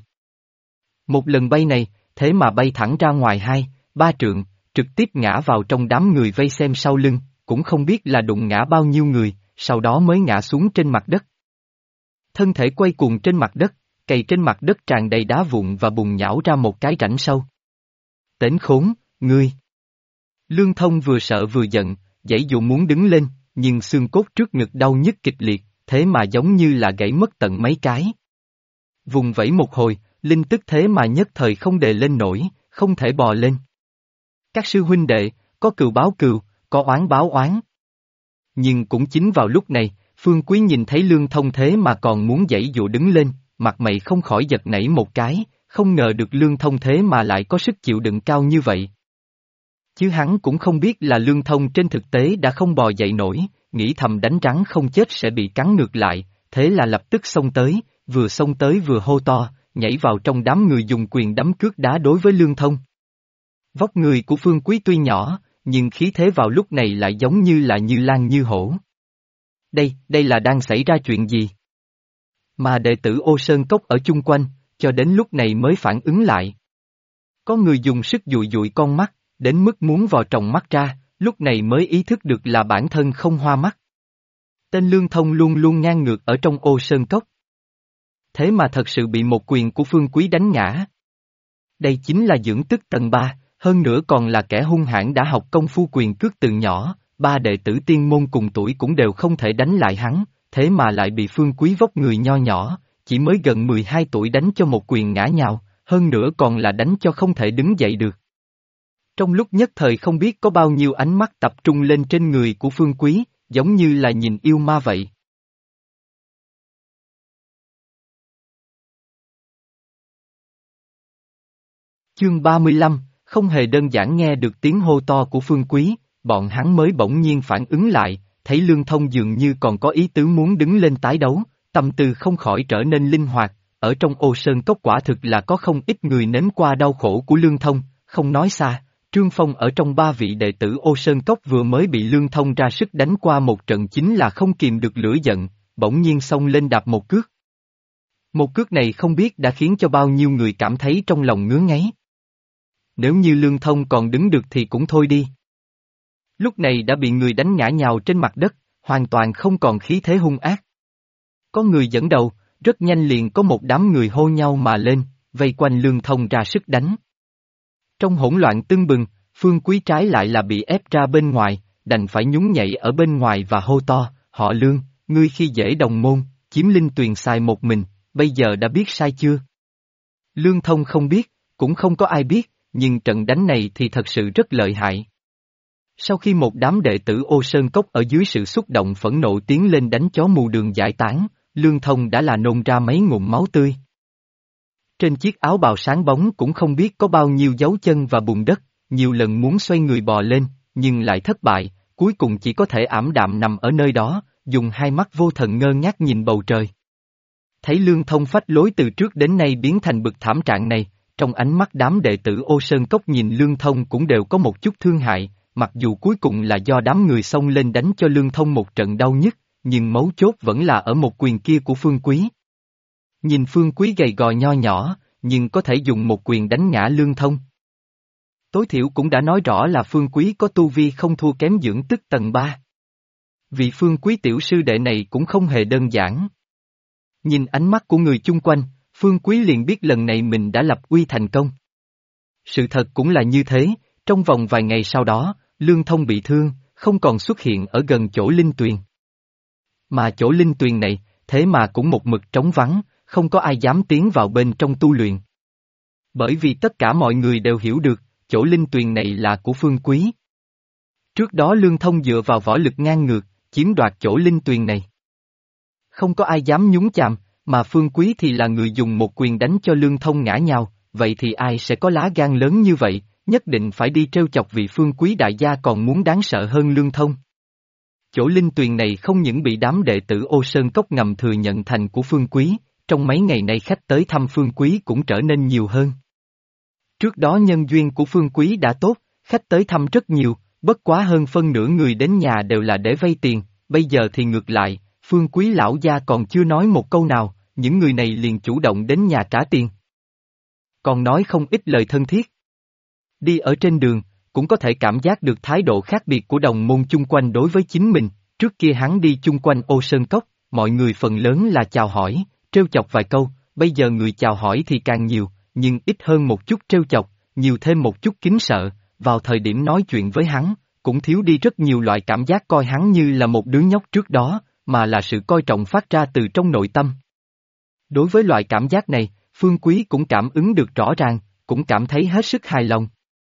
Một lần bay này, thế mà bay thẳng ra ngoài 2-3 trượng, trực tiếp ngã vào trong đám người vây xem sau lưng, cũng không biết là đụng ngã bao nhiêu người, sau đó mới ngã xuống trên mặt đất. Thân thể quay cuồng trên mặt đất, cày trên mặt đất tràn đầy đá vụn và bùn nhão ra một cái rãnh sâu. Tên khốn, ngươi! Lương Thông vừa sợ vừa giận, giãy dụ muốn đứng lên, nhưng xương cốt trước ngực đau nhức kịch liệt, thế mà giống như là gãy mất tận mấy cái. Vùng vẫy một hồi, linh tức thế mà nhất thời không đề lên nổi, không thể bò lên. Các sư huynh đệ, có cừu báo cừu, có oán báo oán. Nhưng cũng chính vào lúc này, Phương Quý nhìn thấy Lương Thông thế mà còn muốn giãy dụ đứng lên, mặt mày không khỏi giật nảy một cái, không ngờ được Lương Thông thế mà lại có sức chịu đựng cao như vậy. Chứ hắn cũng không biết là Lương Thông trên thực tế đã không bò dậy nổi, nghĩ thầm đánh rắn không chết sẽ bị cắn ngược lại, thế là lập tức xông tới vừa hô to, nhảy vào trong đám người dùng quyền đấm cước đá đối với Lương Thông. Vóc người của Phương Quý tuy nhỏ, nhưng khí thế vào lúc này lại giống như là như lang như hổ. Đây là đang xảy ra chuyện gì? Mà đệ tử Ô Sơn Cốc ở chung quanh, cho đến lúc này mới phản ứng lại. Có người dùng sức dụi dụi con mắt, đến mức muốn vò tròng mắt ra, lúc này mới ý thức được là bản thân không hoa mắt. Tên Lương Thông luôn luôn ngang ngược ở trong Ô Sơn Cốc. Thế mà thật sự bị một quyền của Phương Quý đánh ngã. Đây chính là dưỡng tức tầng 3, hơn nữa còn là kẻ hung hãn đã học công phu quyền cước từ nhỏ, 3 đệ tử tiên môn cùng tuổi cũng đều không thể đánh lại hắn, thế mà lại bị Phương Quý vóc người nho nhỏ, chỉ mới gần 12 tuổi đánh cho một quyền ngã nhào, hơn nữa còn là đánh cho không thể đứng dậy được. Trong lúc nhất thời không biết có bao nhiêu ánh mắt tập trung lên trên người của Phương Quý, giống như là nhìn yêu ma vậy. Chương 35, không hề đơn giản. Nghe được tiếng hô to của Phương Quý, bọn hắn mới bỗng nhiên phản ứng lại, thấy Lương Thông dường như còn có ý tứ muốn đứng lên tái đấu, tâm tư không khỏi trở nên linh hoạt, ở trong Ô Sơn Cốc quả thực là có không ít người nếm qua đau khổ của Lương Thông, không nói xa, Trương Phong ở trong 3 vị đệ tử Ô Sơn Cốc vừa mới bị Lương Thông ra sức đánh qua một trận chính là không kìm được lửa giận, bỗng nhiên xông lên đạp một cước. Một cước này không biết đã khiến cho bao nhiêu người cảm thấy trong lòng ngứa ngáy. Nếu như Lương Thông còn đứng được thì cũng thôi đi. Lúc này đã bị người đánh ngã nhào trên mặt đất, hoàn toàn không còn khí thế hung ác. Có người dẫn đầu, rất nhanh liền có một đám người hô nhau mà lên, vây quanh Lương Thông ra sức đánh. Trong hỗn loạn tưng bừng, Phương Quý trái lại là bị ép ra bên ngoài, đành phải nhún nhảy ở bên ngoài và hô to, họ Lương, ngươi khi dễ đồng môn, chiếm linh tuyền xài một mình, bây giờ đã biết sai chưa? Lương Thông không biết, cũng không có ai biết, nhưng trận đánh này thì thật sự rất lợi hại. Sau khi một đám đệ tử Ô Sơn Cốc ở dưới sự xúc động phẫn nộ tiến lên đánh chó mù đường giải tán, Lương Thông đã là nôn ra mấy ngụm máu tươi. Trên chiếc áo bào sáng bóng cũng không biết có bao nhiêu dấu chân và bùn đất, nhiều lần muốn xoay người bò lên, nhưng lại thất bại, cuối cùng chỉ có thể ảm đạm nằm ở nơi đó, dùng hai mắt vô thần ngơ ngác nhìn bầu trời. Thấy Lương Thông phách lối từ trước đến nay biến thành bực thảm trạng này, trong ánh mắt đám đệ tử Ô Sơn Cốc nhìn Lương Thông cũng đều có một chút thương hại, mặc dù cuối cùng là do đám người xông lên đánh cho Lương Thông một trận đau nhức, nhưng mấu chốt vẫn là ở một quyền kia của Phương Quý. Nhìn Phương Quý gầy gò nho nhỏ, nhưng có thể dùng một quyền đánh ngã Lương Thông. Tối thiểu cũng đã nói rõ là Phương Quý có tu vi không thua kém dưỡng tức tầng 3. Vị Phương Quý tiểu sư đệ này cũng không hề đơn giản. Nhìn ánh mắt của người chung quanh, Phương Quý liền biết lần này mình đã lập uy thành công. Sự thật cũng là như thế, trong vòng vài ngày sau đó, Lương Thông bị thương, không còn xuất hiện ở gần chỗ linh tuyền. Mà chỗ linh tuyền này, thế mà cũng một mực trống vắng, không có ai dám tiến vào bên trong tu luyện. Bởi vì tất cả mọi người đều hiểu được, chỗ linh tuyền này là của Phương Quý. Trước đó Lương Thông dựa vào võ lực ngang ngược, chiếm đoạt chỗ linh tuyền này. Không có ai dám nhúng chạm, mà Phương Quý thì là người dùng một quyền đánh cho Lương Thông ngã nhào, vậy thì ai sẽ có lá gan lớn như vậy, nhất định phải đi trêu chọc vị Phương Quý đại gia còn muốn đáng sợ hơn Lương Thông. Chỗ linh tuyền này không những bị đám đệ tử Ô Sơn Cốc ngầm thừa nhận thành của Phương Quý, trong mấy ngày nay khách tới thăm Phương Quý cũng trở nên nhiều hơn. Trước đó nhân duyên của Phương Quý đã tốt, khách tới thăm rất nhiều, bất quá hơn phân nửa người đến nhà đều là để vay tiền, bây giờ thì ngược lại, Phương Quý lão gia còn chưa nói một câu nào, những người này liền chủ động đến nhà trả tiền. Còn nói không ít lời thân thiết. Đi ở trên đường, cũng có thể cảm giác được thái độ khác biệt của đồng môn chung quanh đối với chính mình, trước kia hắn đi chung quanh Ô Sơn Cốc, mọi người phần lớn là chào hỏi, trêu chọc vài câu, bây giờ người chào hỏi thì càng nhiều, nhưng ít hơn một chút trêu chọc, nhiều thêm một chút kính sợ, vào thời điểm nói chuyện với hắn, cũng thiếu đi rất nhiều loại cảm giác coi hắn như là một đứa nhóc trước đó, mà là sự coi trọng phát ra từ trong nội tâm. Đối với loại cảm giác này, Phương Quý cũng cảm ứng được rõ ràng, cũng cảm thấy hết sức hài lòng.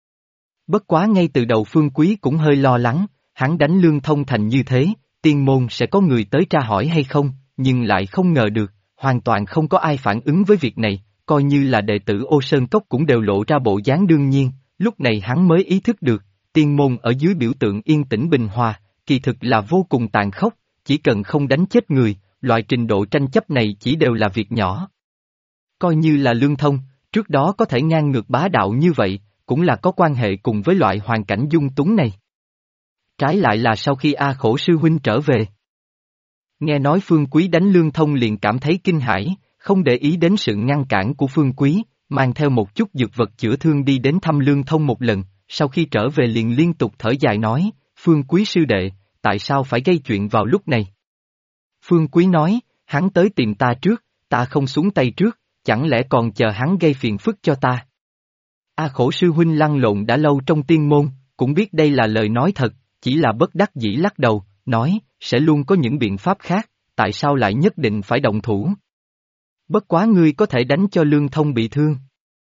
Bất quá ngay từ đầu Phương Quý cũng hơi lo lắng, hắn đánh Lương Thông thành như thế, tiên môn sẽ có người tới tra hỏi hay không, nhưng lại không ngờ được, hoàn toàn không có ai phản ứng với việc này, coi như là đệ tử Ô Sơn Cốc cũng đều lộ ra bộ dáng đương nhiên, lúc này hắn mới ý thức được, tiên môn ở dưới biểu tượng yên tĩnh bình hòa, kỳ thực là vô cùng tàn khốc, chỉ cần không đánh chết người, loại trình độ tranh chấp này chỉ đều là việc nhỏ. Coi như là Lương Thông, trước đó có thể ngang ngược bá đạo như vậy, cũng là có quan hệ cùng với loại hoàn cảnh dung túng này. Trái lại là sau khi A Khổ sư huynh trở về. Nghe nói Phương Quý đánh Lương Thông liền cảm thấy kinh hãi, không để ý đến sự ngăn cản của Phương Quý, mang theo một chút dược vật chữa thương đi đến thăm Lương Thông một lần, sau khi trở về liền liên tục thở dài nói, Phương Quý sư đệ, tại sao phải gây chuyện vào lúc này? Phương Quý nói, hắn tới tìm ta trước, ta không xuống tay trước, chẳng lẽ còn chờ hắn gây phiền phức cho ta? A Khổ sư huynh lăn lộn đã lâu trong tiên môn, cũng biết đây là lời nói thật, chỉ là bất đắc dĩ lắc đầu, nói, sẽ luôn có những biện pháp khác, tại sao lại nhất định phải động thủ? Bất quá ngươi có thể đánh cho Lương Thông bị thương.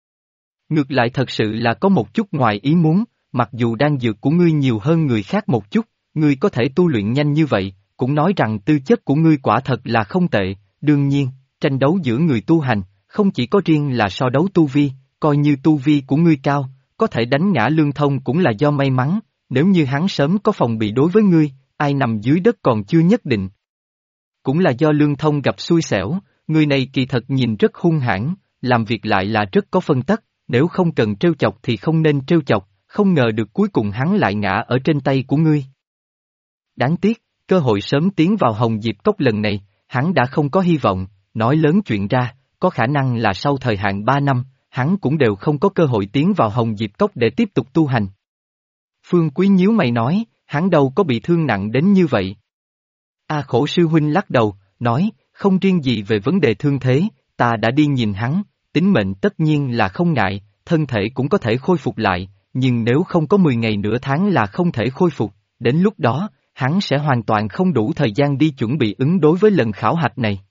Ngược lại thật sự là có một chút ngoài ý muốn, mặc dù đan dược của ngươi nhiều hơn người khác một chút, ngươi có thể tu luyện nhanh như vậy, cũng nói rằng tư chất của ngươi quả thật là không tệ, đương nhiên, tranh đấu giữa người tu hành, không chỉ có riêng là so đấu tu vi, coi như tu vi của ngươi cao, có thể đánh ngã Lương Thông cũng là do may mắn, nếu như hắn sớm có phòng bị đối với ngươi, ai nằm dưới đất còn chưa nhất định. Cũng là do Lương Thông gặp xui xẻo, người này kỳ thật nhìn rất hung hãn, làm việc lại là rất có phân tắc, nếu không cần trêu chọc thì không nên trêu chọc, không ngờ được cuối cùng hắn lại ngã ở trên tay của ngươi. Đáng tiếc, cơ hội sớm tiến vào Hồng Diệp Cốc lần này, hắn đã không có hy vọng, nói lớn chuyện ra, có khả năng là sau thời hạn 3 năm, hắn cũng đều không có cơ hội tiến vào Hồng Diệp Cốc để tiếp tục tu hành. Phương Quý nhíu mày nói, hắn đâu có bị thương nặng đến như vậy. A Khổ sư huynh lắc đầu, nói, không riêng gì về vấn đề thương thế, ta đã đi nhìn hắn, tính mệnh tất nhiên là không ngại, thân thể cũng có thể khôi phục lại, nhưng nếu không có 10 ngày nửa tháng là không thể khôi phục, đến lúc đó, hắn sẽ hoàn toàn không đủ thời gian đi chuẩn bị ứng đối với lần khảo hạch này.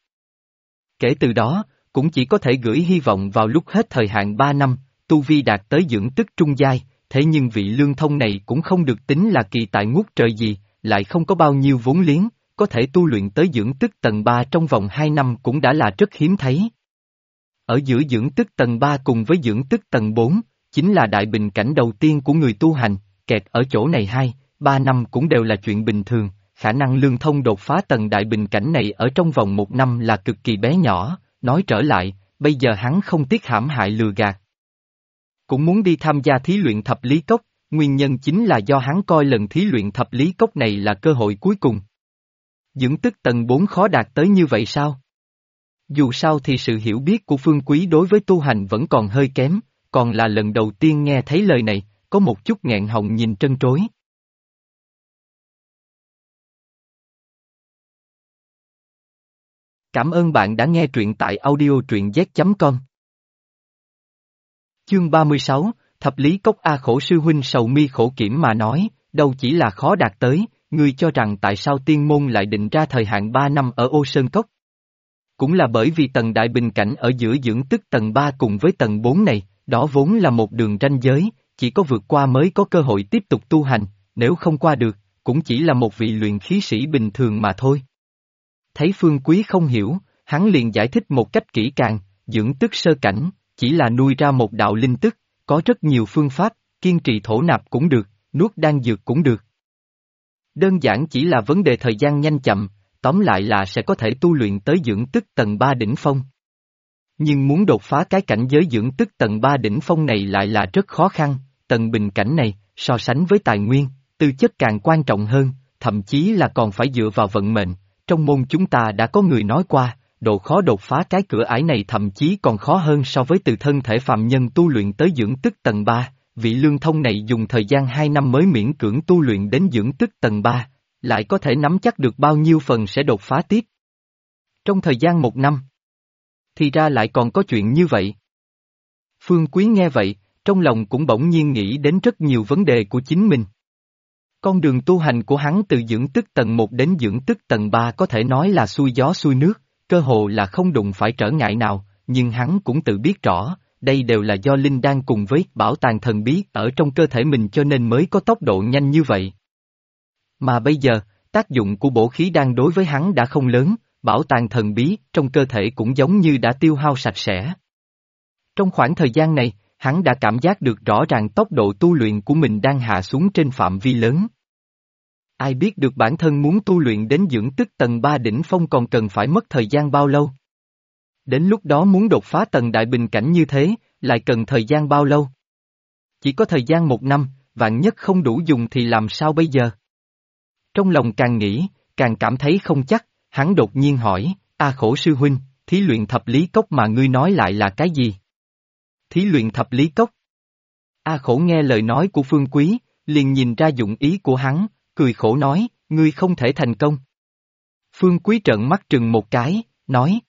Kể từ đó, cũng chỉ có thể gửi hy vọng vào lúc hết thời hạn 3 năm, tu vi đạt tới dưỡng tức trung giai, thế nhưng vị Lương Thông này cũng không được tính là kỳ tài ngút trời gì, lại không có bao nhiêu vốn liếng, có thể tu luyện tới dưỡng tức tầng 3 trong vòng 2 năm cũng đã là rất hiếm thấy. Ở giữa dưỡng tức tầng 3 cùng với dưỡng tức tầng 4, chính là đại bình cảnh đầu tiên của người tu hành, kẹt ở chỗ này 2-3 năm cũng đều là chuyện bình thường, khả năng Lương Thông đột phá tầng đại bình cảnh này ở trong vòng 1 năm là cực kỳ bé nhỏ, nói trở lại, bây giờ hắn không tiếc hãm hại lừa gạt. Cũng muốn đi tham gia thí luyện thập lý cốc, nguyên nhân chính là do hắn coi lần thí luyện thập lý cốc này là cơ hội cuối cùng. Dưỡng tức tầng 4 khó đạt tới như vậy sao? Dù sao thì sự hiểu biết của Phương Quý đối với tu hành vẫn còn hơi kém, còn là lần đầu tiên nghe thấy lời này, có một chút nghẹn họng nhìn trân trối. Cảm ơn bạn đã nghe truyện tại audio truyện z.com. Chương 36, Thập Lý Cốc. A Khổ sư huynh sầu mi khổ kiểm mà nói, đâu chỉ là khó đạt tới, ngươi cho rằng tại sao tiên môn lại định ra thời hạn 3 năm ở Ô Sơn Cốc? Cũng là bởi vì tầng đại bình cảnh ở giữa dưỡng tức tầng 3 cùng với tầng 4 này, đó vốn là một đường ranh giới, chỉ có vượt qua mới có cơ hội tiếp tục tu hành, nếu không qua được, cũng chỉ là một vị luyện khí sĩ bình thường mà thôi. Thấy Phương Quý không hiểu, hắn liền giải thích một cách kỹ càng, dưỡng tức sơ cảnh, chỉ là nuôi ra một đạo linh tức, có rất nhiều phương pháp, kiên trì thổ nạp cũng được, nuốt đan dược cũng được. Đơn giản chỉ là vấn đề thời gian nhanh chậm, tóm lại là sẽ có thể tu luyện tới dưỡng tức tầng 3 đỉnh phong. Nhưng muốn đột phá cái cảnh giới dưỡng tức tầng 3 đỉnh phong này lại là rất khó khăn, tầng bình cảnh này, so sánh với tài nguyên, tư chất càng quan trọng hơn, thậm chí là còn phải dựa vào vận mệnh. Trong môn chúng ta đã có người nói qua, độ khó đột phá cái cửa ải này thậm chí còn khó hơn so với từ thân thể phàm nhân tu luyện tới dưỡng tức tầng 3. Vị lương thông này dùng thời gian 2 năm mới miễn cưỡng tu luyện đến dưỡng tức tầng 3, lại có thể nắm chắc được bao nhiêu phần sẽ đột phá tiếp. Trong thời gian 1 năm, thì ra lại còn có chuyện như vậy. Phương Quý nghe vậy, trong lòng cũng bỗng nhiên nghĩ đến rất nhiều vấn đề của chính mình. Con đường tu hành của hắn từ dưỡng tức tầng 1 đến dưỡng tức tầng 3 có thể nói là xuôi gió xuôi nước, cơ hồ là không đụng phải trở ngại nào, nhưng hắn cũng tự biết rõ, đây đều là do linh đan cùng với bảo tàng thần bí ở trong cơ thể mình cho nên mới có tốc độ nhanh như vậy. Mà bây giờ, tác dụng của bổ khí đan đối với hắn đã không lớn, bảo tàng thần bí trong cơ thể cũng giống như đã tiêu hao sạch sẽ. Trong khoảng thời gian này, hắn đã cảm giác được rõ ràng tốc độ tu luyện của mình đang hạ xuống trên phạm vi lớn. Ai biết được bản thân muốn tu luyện đến dưỡng tức tầng 3 đỉnh phong còn cần phải mất thời gian bao lâu? Đến lúc đó muốn đột phá tầng đại bình cảnh như thế, lại cần thời gian bao lâu? Chỉ có thời gian 1 năm, vạn nhất không đủ dùng thì làm sao bây giờ? Trong lòng càng nghĩ, càng cảm thấy không chắc, hắn đột nhiên hỏi, Khổ sư huynh, thí luyện thập lý cốc mà ngươi nói lại là cái gì? Thí luyện thập lý cốc? Khổ nghe lời nói của Phương Quý, liền nhìn ra dụng ý của hắn, cười khổ nói, ngươi không thể thành công. Phương Quý trợn mắt trừng một cái, nói.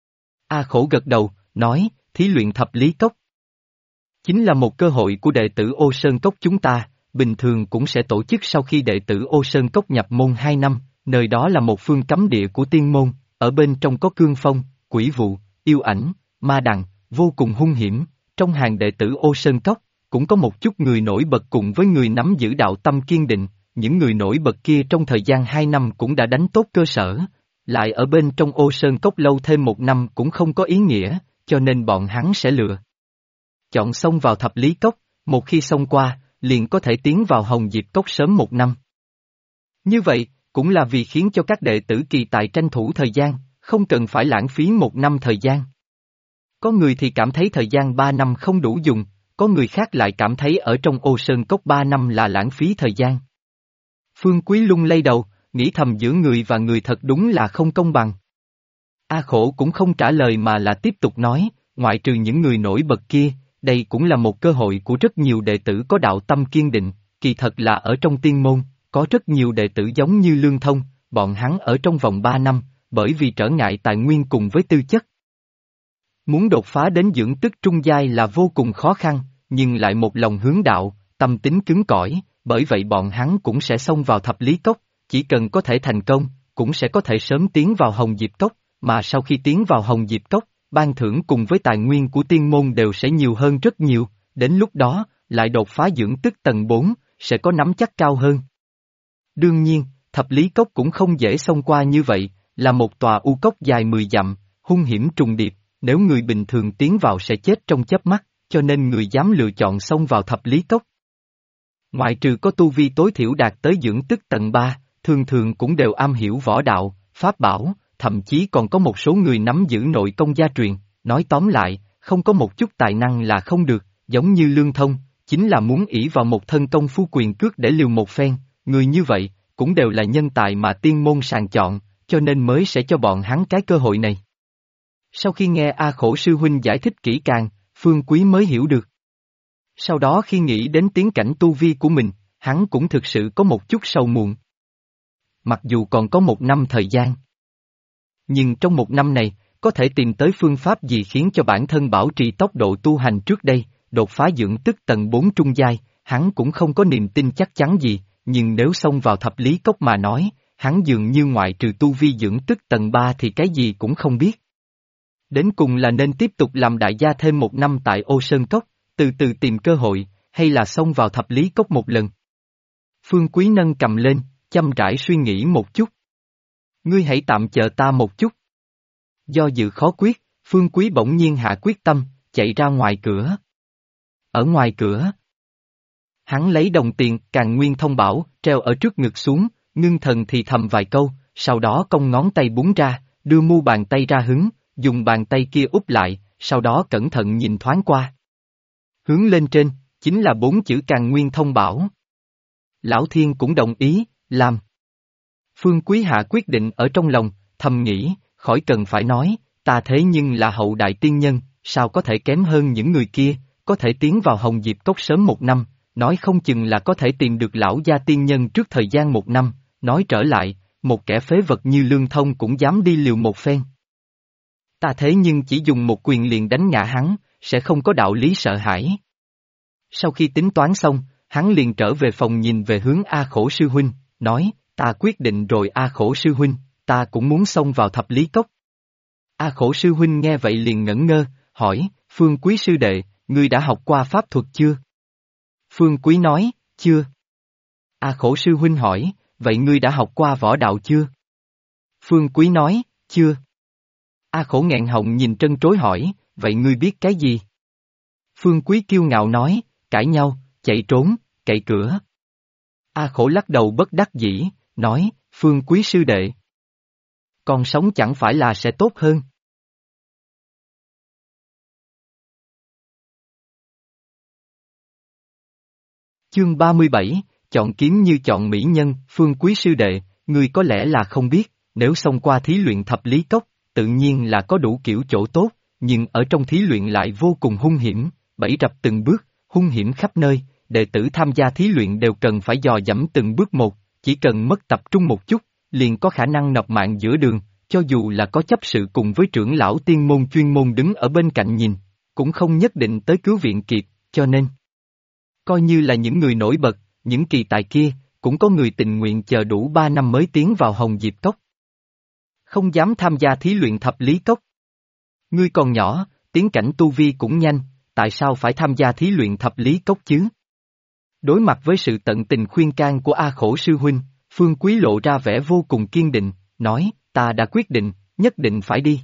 Khổ gật đầu, nói, thí luyện thập lý cốc. Chính là một cơ hội của đệ tử Ô Sơn Cốc chúng ta, bình thường cũng sẽ tổ chức sau khi đệ tử Ô Sơn Cốc nhập môn 2 năm, nơi đó là một phương cấm địa của tiên môn, ở bên trong có cương phong, quỷ vụ, yêu ảnh, ma đằng, vô cùng hung hiểm, trong hàng đệ tử Ô Sơn Cốc, cũng có một chút người nổi bật cùng với người nắm giữ đạo tâm kiên định, những người nổi bật kia trong thời gian 2 năm cũng đã đánh tốt cơ sở, lại ở bên trong Ô Sơn Cốc lâu thêm 1 năm cũng không có ý nghĩa, cho nên bọn hắn sẽ lựa chọn xông vào thập lý cốc, một khi xông qua, liền có thể tiến vào Hồng Diệp Cốc sớm 1 năm. Như vậy, cũng là vì khiến cho các đệ tử kỳ tài tranh thủ thời gian, không cần phải lãng phí 1 năm thời gian. Có người thì cảm thấy thời gian 3 năm không đủ dùng, có người khác lại cảm thấy ở trong Ô Sơn Cốc 3 năm là lãng phí thời gian. Phương Quý lung lay đầu, nghĩ thầm giữa người và người thật đúng là không công bằng. Khổ cũng không trả lời mà là tiếp tục nói, ngoại trừ những người nổi bật kia, đây cũng là một cơ hội của rất nhiều đệ tử có đạo tâm kiên định, kỳ thật là ở trong tiên môn, có rất nhiều đệ tử giống như Lương Thông, bọn hắn ở trong vòng 3 năm, bởi vì trở ngại tài nguyên cùng với tư chất. Muốn đột phá đến dưỡng tức trung giai là vô cùng khó khăn, nhưng lại một lòng hướng đạo, tâm tính cứng cỏi, bởi vậy bọn hắn cũng sẽ xông vào thập lý cốc, chỉ cần có thể thành công, cũng sẽ có thể sớm tiến vào Hồng Diệp Cốc, mà sau khi tiến vào Hồng Diệp Cốc, ban thưởng cùng với tài nguyên của tiên môn đều sẽ nhiều hơn rất nhiều, đến lúc đó, lại đột phá dưỡng tức tầng 4, sẽ có nắm chắc cao hơn. Đương nhiên, thập lý cốc cũng không dễ xông qua như vậy, là một tòa u cốc dài 10 dặm, hung hiểm trùng điệp, nếu người bình thường tiến vào sẽ chết trong chớp mắt, cho nên người dám lựa chọn xông vào thập lý cốc. Ngoại trừ có tu vi tối thiểu đạt tới dưỡng tức tầng 3, thường thường cũng đều am hiểu võ đạo, pháp bảo, thậm chí còn có một số người nắm giữ nội công gia truyền, nói tóm lại, không có một chút tài năng là không được, giống như Lương Thông, chính là muốn ỷ vào một thân công phu quyền cước để liều một phen, người như vậy, cũng đều là nhân tài mà tiên môn sàng chọn, cho nên mới sẽ cho bọn hắn cái cơ hội này. Sau khi nghe Khổ sư huynh giải thích kỹ càng, Phương Quý mới hiểu được. Sau đó khi nghĩ đến tiến cảnh tu vi của mình, hắn cũng thực sự có một chút sầu muộn. Mặc dù còn có 1 năm thời gian. Nhưng trong 1 năm này, có thể tìm tới phương pháp gì khiến cho bản thân bảo trì tốc độ tu hành trước đây, đột phá dưỡng tức tầng 4 trung giai, hắn cũng không có niềm tin chắc chắn gì, nhưng nếu xông vào thập lý cốc mà nói, hắn dường như ngoại trừ tu vi dưỡng tức tầng 3 thì cái gì cũng không biết. Đến cùng là nên tiếp tục làm đại gia thêm 1 năm tại Ô Sơn Cốc, từ từ tìm cơ hội, hay là xông vào Thập Lý Cốc một lần? Phương Quý nâng cầm lên, chăm rãi suy nghĩ một chút. Ngươi hãy tạm chờ ta một chút. Do dự khó quyết, Phương Quý bỗng nhiên hạ quyết tâm, chạy ra ngoài cửa. Ở ngoài cửa, hắn lấy đồng tiền Càn Nguyên Thông Bảo, treo ở trước ngực xuống, ngưng thần thì thầm vài câu, sau đó cong ngón tay búng ra, đưa mu bàn tay ra hứng, dùng bàn tay kia úp lại, sau đó cẩn thận nhìn thoáng qua. Hướng lên trên, chính là 4 chữ Càn Nguyên Thông Bảo. Lão Thiên cũng đồng ý, làm. Phương Quý hạ quyết định ở trong lòng, thầm nghĩ, khỏi cần phải nói, ta thế nhưng là hậu đại tiên nhân, sao có thể kém hơn những người kia, có thể tiến vào Hồng Diệp Cốc sớm 1 năm, nói không chừng là có thể tìm được lão gia tiên nhân trước thời gian 1 năm, nói trở lại, một kẻ phế vật như Lương Thông cũng dám đi liều một phen. Ta thế nhưng chỉ dùng một quyền liền đánh ngã hắn, sẽ không có đạo lý sợ hãi. Sau khi tính toán xong, hắn liền trở về phòng nhìn về hướng A Khổ sư huynh, nói, ta quyết định rồi A Khổ sư huynh, ta cũng muốn xông vào Thập Lý Cốc. A Khổ sư huynh nghe vậy liền ngẩn ngơ, hỏi, Phương Quý sư đệ, ngươi đã học qua pháp thuật chưa? Phương Quý nói, chưa. A Khổ sư huynh hỏi, vậy ngươi đã học qua võ đạo chưa? Phương Quý nói, chưa. A Khổ nghẹn họng nhìn trân trối hỏi, vậy ngươi biết cái gì? Phương Quý kiêu ngạo nói, cãi nhau, chạy trốn, cậy cửa. A Khổ lắc đầu bất đắc dĩ, nói, Phương Quý sư đệ. Còn sống chẳng phải là sẽ tốt hơn. Chương 37, chọn kiếm như chọn mỹ nhân, Phương Quý sư đệ, ngươi có lẽ là không biết, nếu xông qua thí luyện Thập Lý Cốc, tự nhiên là có đủ kiểu chỗ tốt, nhưng ở trong thí luyện lại vô cùng hung hiểm, bẫy rập từng bước, hung hiểm khắp nơi, đệ tử tham gia thí luyện đều cần phải dò dẫm từng bước một, chỉ cần mất tập trung một chút, liền có khả năng nộp mạng giữa đường, cho dù là có chấp sự cùng với trưởng lão tiên môn chuyên môn đứng ở bên cạnh nhìn, cũng không nhất định tới cứu viện kịp, cho nên coi như là những người nổi bật, những kỳ tài kia, cũng có người tình nguyện chờ đủ 3 năm mới tiến vào Hồng Diệp Cốc. Không dám tham gia thí luyện Thập Lý Cốc. Ngươi còn nhỏ, tiến cảnh tu vi cũng nhanh, tại sao phải tham gia thí luyện Thập Lý Cốc chứ? Đối mặt với sự tận tình khuyên can của A Khổ sư huynh, Phương Quý lộ ra vẻ vô cùng kiên định, nói, ta đã quyết định, nhất định phải đi.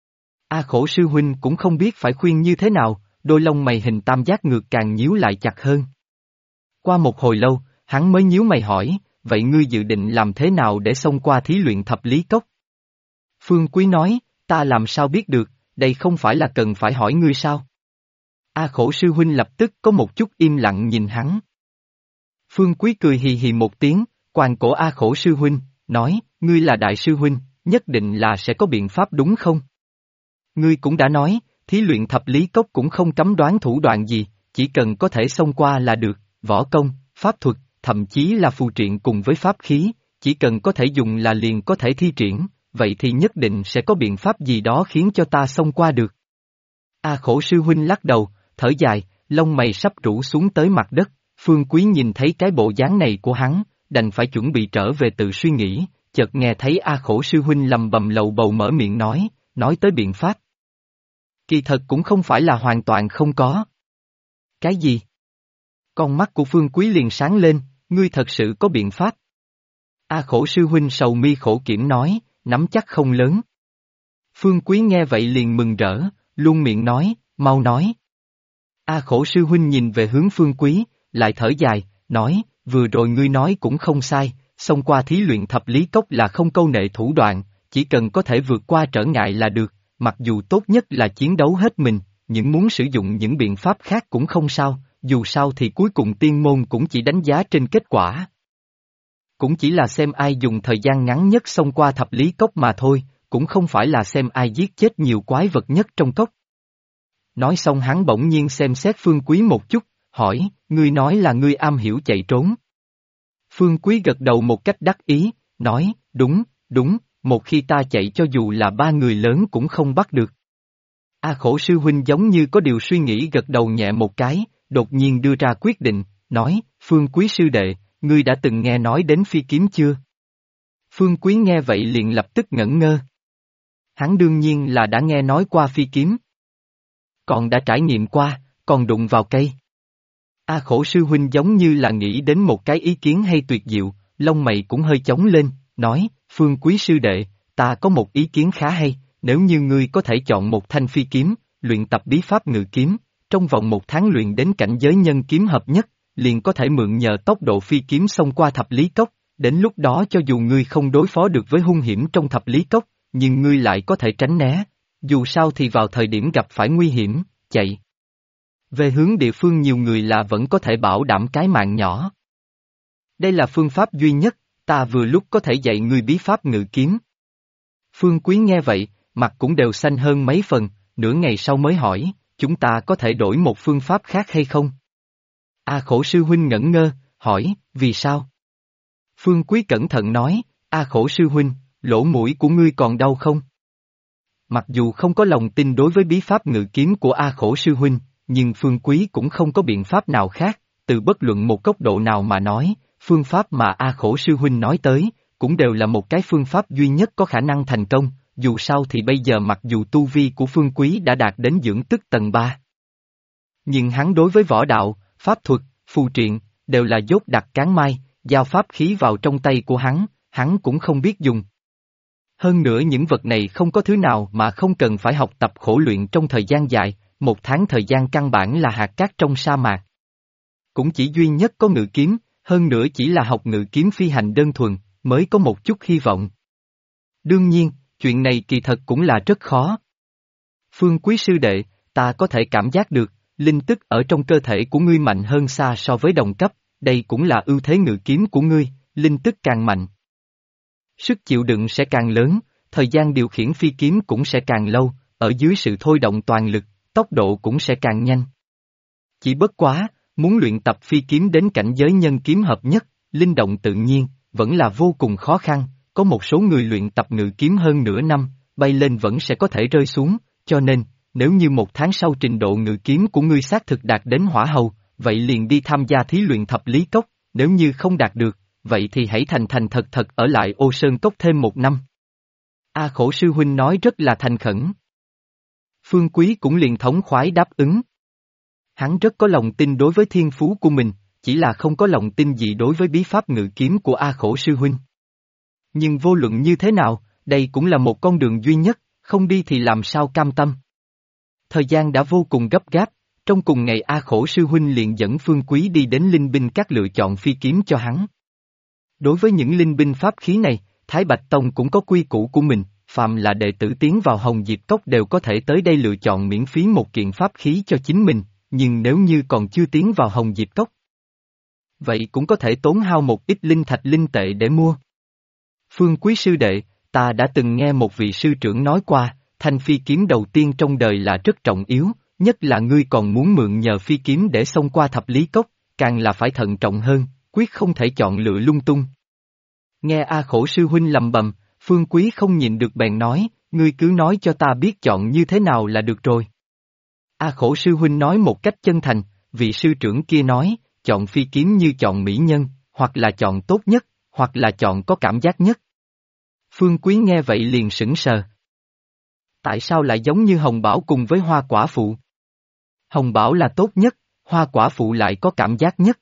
A Khổ sư huynh cũng không biết phải khuyên như thế nào, đôi lông mày hình tam giác ngược càng nhíu lại chặt hơn. Qua một hồi lâu, hắn mới nhíu mày hỏi, vậy ngươi dự định làm thế nào để xông qua thí luyện Thập Lý Cốc? Phương Quý nói, ta làm sao biết được, đây không phải là cần phải hỏi ngươi sao? A Khổ sư huynh lập tức có một chút im lặng nhìn hắn. Phương Quý cười hì hì một tiếng, quàng cổ A Khổ sư huynh, nói, ngươi là đại sư huynh, nhất định là sẽ có biện pháp đúng không? Ngươi cũng đã nói, thí luyện Thập Lý Cốc cũng không cấm đoán thủ đoạn gì, chỉ cần có thể xông qua là được, võ công, pháp thuật, thậm chí là phù triện cùng với pháp khí, chỉ cần có thể dùng là liền có thể thi triển, vậy thì nhất định sẽ có biện pháp gì đó khiến cho ta xông qua được. A Khổ sư huynh lắc đầu, thở dài, lông mày sắp rũ xuống tới mặt đất, Phương Quý nhìn thấy cái bộ dáng này của hắn, đành phải chuẩn bị trở về tự suy nghĩ, chợt nghe thấy A Khổ sư huynh lầm bầm lầu bầu mở miệng nói tới biện pháp. Kỳ thật cũng không phải là hoàn toàn không có. Cái gì? Con mắt của Phương Quý liền sáng lên, ngươi thật sự có biện pháp. A Khổ sư huynh sầu mi khổ kiểm nói, nắm chắc không lớn. Phương Quý nghe vậy liền mừng rỡ, luôn miệng nói, mau nói. A Khổ sư huynh nhìn về hướng Phương Quý, lại thở dài, nói, vừa rồi ngươi nói cũng không sai, xông qua thí luyện Thập Lý Cốc là không câu nệ thủ đoạn, chỉ cần có thể vượt qua trở ngại là được, mặc dù tốt nhất là chiến đấu hết mình, nhưng muốn sử dụng những biện pháp khác cũng không sao, dù sao thì cuối cùng tiên môn cũng chỉ đánh giá trên kết quả. Cũng chỉ là xem ai dùng thời gian ngắn nhất xông qua Thập Lý Cốc mà thôi, cũng không phải là xem ai giết chết nhiều quái vật nhất trong cốc. Nói xong hắn bỗng nhiên xem xét Phương Quý một chút, hỏi, ngươi nói là ngươi am hiểu chạy trốn. Phương Quý gật đầu một cách đắc ý, nói, đúng, một khi ta chạy cho dù là 3 người lớn cũng không bắt được. A Khổ sư huynh giống như có điều suy nghĩ gật đầu nhẹ một cái, đột nhiên đưa ra quyết định, nói, Phương Quý sư đệ, ngươi đã từng nghe nói đến phi kiếm chưa? Phương Quý nghe vậy liền lập tức ngẩn ngơ. Hắn đương nhiên là đã nghe nói qua phi kiếm. Còn đã trải nghiệm qua, còn đụng vào cây. A Khổ sư huynh giống như là nghĩ đến một cái ý kiến hay tuyệt diệu, lông mày cũng hơi chóng lên, nói, Phương Quý sư đệ, ta có một ý kiến khá hay, nếu như ngươi có thể chọn một thanh phi kiếm, luyện tập bí pháp ngự kiếm, trong vòng 1 tháng luyện đến cảnh giới nhân kiếm hợp nhất, liền có thể mượn nhờ tốc độ phi kiếm xông qua thập lý cốc, đến lúc đó cho dù ngươi không đối phó được với hung hiểm trong thập lý cốc, nhưng ngươi lại có thể tránh né, dù sao thì vào thời điểm gặp phải nguy hiểm, chạy. Về hướng địa phương nhiều người là vẫn có thể bảo đảm cái mạng nhỏ. Đây là phương pháp duy nhất, ta vừa lúc có thể dạy ngươi bí pháp ngự kiếm. Phương Quý nghe vậy, mặt cũng đều xanh hơn mấy phần, nửa ngày sau mới hỏi, chúng ta có thể đổi một phương pháp khác hay không? A Khổ sư huynh ngẩn ngơ, hỏi, vì sao? Phương Quý cẩn thận nói, A Khổ sư huynh, lỗ mũi của ngươi còn đau không? Mặc dù không có lòng tin đối với bí pháp ngự kiếm của A Khổ sư huynh, nhưng Phương Quý cũng không có biện pháp nào khác, từ bất luận một góc độ nào mà nói, phương pháp mà A Khổ sư huynh nói tới, cũng đều là một cái phương pháp duy nhất có khả năng thành công, dù sao thì bây giờ mặc dù tu vi của Phương Quý đã đạt đến dưỡng tức tầng 3. Nhưng hắn đối với võ đạo, pháp thuật, phù triện, đều là dốt đặc cán mai, giao pháp khí vào trong tay của hắn cũng không biết dùng. Hơn nữa những vật này không có thứ nào mà không cần phải học tập khổ luyện trong thời gian dài, 1 tháng thời gian căn bản là hạt cát trong sa mạc. Cũng chỉ duy nhất có ngự kiếm, hơn nữa chỉ là học ngự kiếm phi hành đơn thuần, mới có một chút hy vọng. Đương nhiên, chuyện này kỳ thật cũng là rất khó. Phương Quý sư đệ, ta có thể cảm giác được, linh tức ở trong cơ thể của ngươi mạnh hơn xa so với đồng cấp, đây cũng là ưu thế ngự kiếm của ngươi, linh tức càng mạnh. Sức chịu đựng sẽ càng lớn, thời gian điều khiển phi kiếm cũng sẽ càng lâu, ở dưới sự thôi động toàn lực, tốc độ cũng sẽ càng nhanh. Chỉ bất quá, muốn luyện tập phi kiếm đến cảnh giới nhân kiếm hợp nhất, linh động tự nhiên, vẫn là vô cùng khó khăn, có một số người luyện tập ngự kiếm hơn nửa năm, bay lên vẫn sẽ có thể rơi xuống, cho nên, nếu như 1 tháng sau trình độ ngự kiếm của ngươi xác thực đạt đến hỏa hầu, vậy liền đi tham gia thí luyện thập lý cốc, nếu như không đạt được, vậy thì hãy thành thành thật thật ở lại Ô Sơn Cốc thêm 1 năm. A Khổ sư huynh nói rất là thành khẩn. Phương Quý cũng liền thống khoái đáp ứng. Hắn rất có lòng tin đối với thiên phú của mình, chỉ là không có lòng tin gì đối với bí pháp ngự kiếm của A Khổ sư huynh. Nhưng vô luận như thế nào, đây cũng là một con đường duy nhất, không đi thì làm sao cam tâm. Thời gian đã vô cùng gấp gáp, trong cùng ngày A Khổ sư huynh liền dẫn Phương Quý đi đến linh binh các lựa chọn phi kiếm cho hắn. Đối với những linh binh pháp khí này, Thái Bạch Tông cũng có quy củ của mình, phàm là đệ tử tiến vào Hồng Diệp Cốc đều có thể tới đây lựa chọn miễn phí một kiện pháp khí cho chính mình, nhưng nếu như còn chưa tiến vào Hồng Diệp Cốc, vậy cũng có thể tốn hao một ít linh thạch linh tệ để mua. Phương Quý sư đệ, ta đã từng nghe một vị sư trưởng nói qua, thanh phi kiếm đầu tiên trong đời là rất trọng yếu, nhất là ngươi còn muốn mượn nhờ phi kiếm để xông qua thập lý cốc, càng là phải thận trọng hơn, quyết không thể chọn lựa lung tung. Nghe A Khổ sư huynh lầm bầm, Phương Quý không nhịn được bèn nói, ngươi cứ nói cho ta biết chọn như thế nào là được rồi. A Khổ sư huynh nói một cách chân thành, vị sư trưởng kia nói, chọn phi kiếm như chọn mỹ nhân, hoặc là chọn tốt nhất, hoặc là chọn có cảm giác nhất. Phương Quý nghe vậy liền sững sờ. Tại sao lại giống như Hồng Bảo cùng với Hoa Quả Phụ? Hồng Bảo là tốt nhất, Hoa Quả Phụ lại có cảm giác nhất.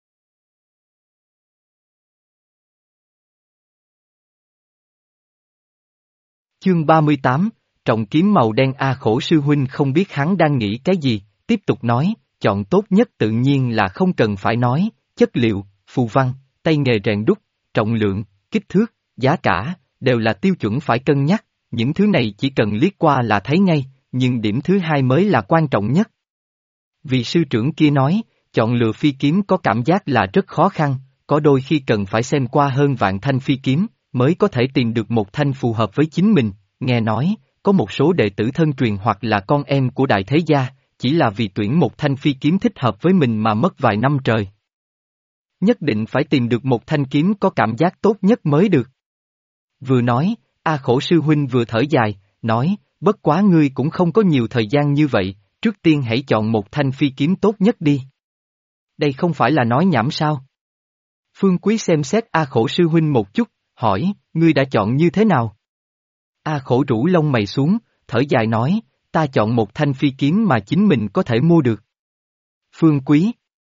Chương 38, trọng kiếm màu đen. A Khổ sư huynh không biết hắn đang nghĩ cái gì, tiếp tục nói, chọn tốt nhất tự nhiên là không cần phải nói, chất liệu, phù văn, tay nghề rèn đúc, trọng lượng, kích thước, giá cả, đều là tiêu chuẩn phải cân nhắc, những thứ này chỉ cần liếc qua là thấy ngay, nhưng điểm thứ hai mới là quan trọng nhất. Vị sư trưởng kia nói, chọn lựa phi kiếm có cảm giác là rất khó khăn, có đôi khi cần phải xem qua hơn vạn thanh phi kiếm, mới có thể tìm được một thanh phù hợp với chính mình, nghe nói, có một số đệ tử thân truyền hoặc là con em của đại thế gia, chỉ là vì tuyển một thanh phi kiếm thích hợp với mình mà mất vài năm trời. Nhất định phải tìm được một thanh kiếm có cảm giác tốt nhất mới được. Vừa nói, A Khổ sư huynh vừa thở dài, nói, bất quá ngươi cũng không có nhiều thời gian như vậy, trước tiên hãy chọn một thanh phi kiếm tốt nhất đi. Đây không phải là nói nhảm sao? Phương Quý xem xét A Khổ sư huynh một chút, hỏi, ngươi đã chọn như thế nào? A Khổ rũ lông mày xuống, thở dài nói, ta chọn một thanh phi kiếm mà chính mình có thể mua được. Phương Quý.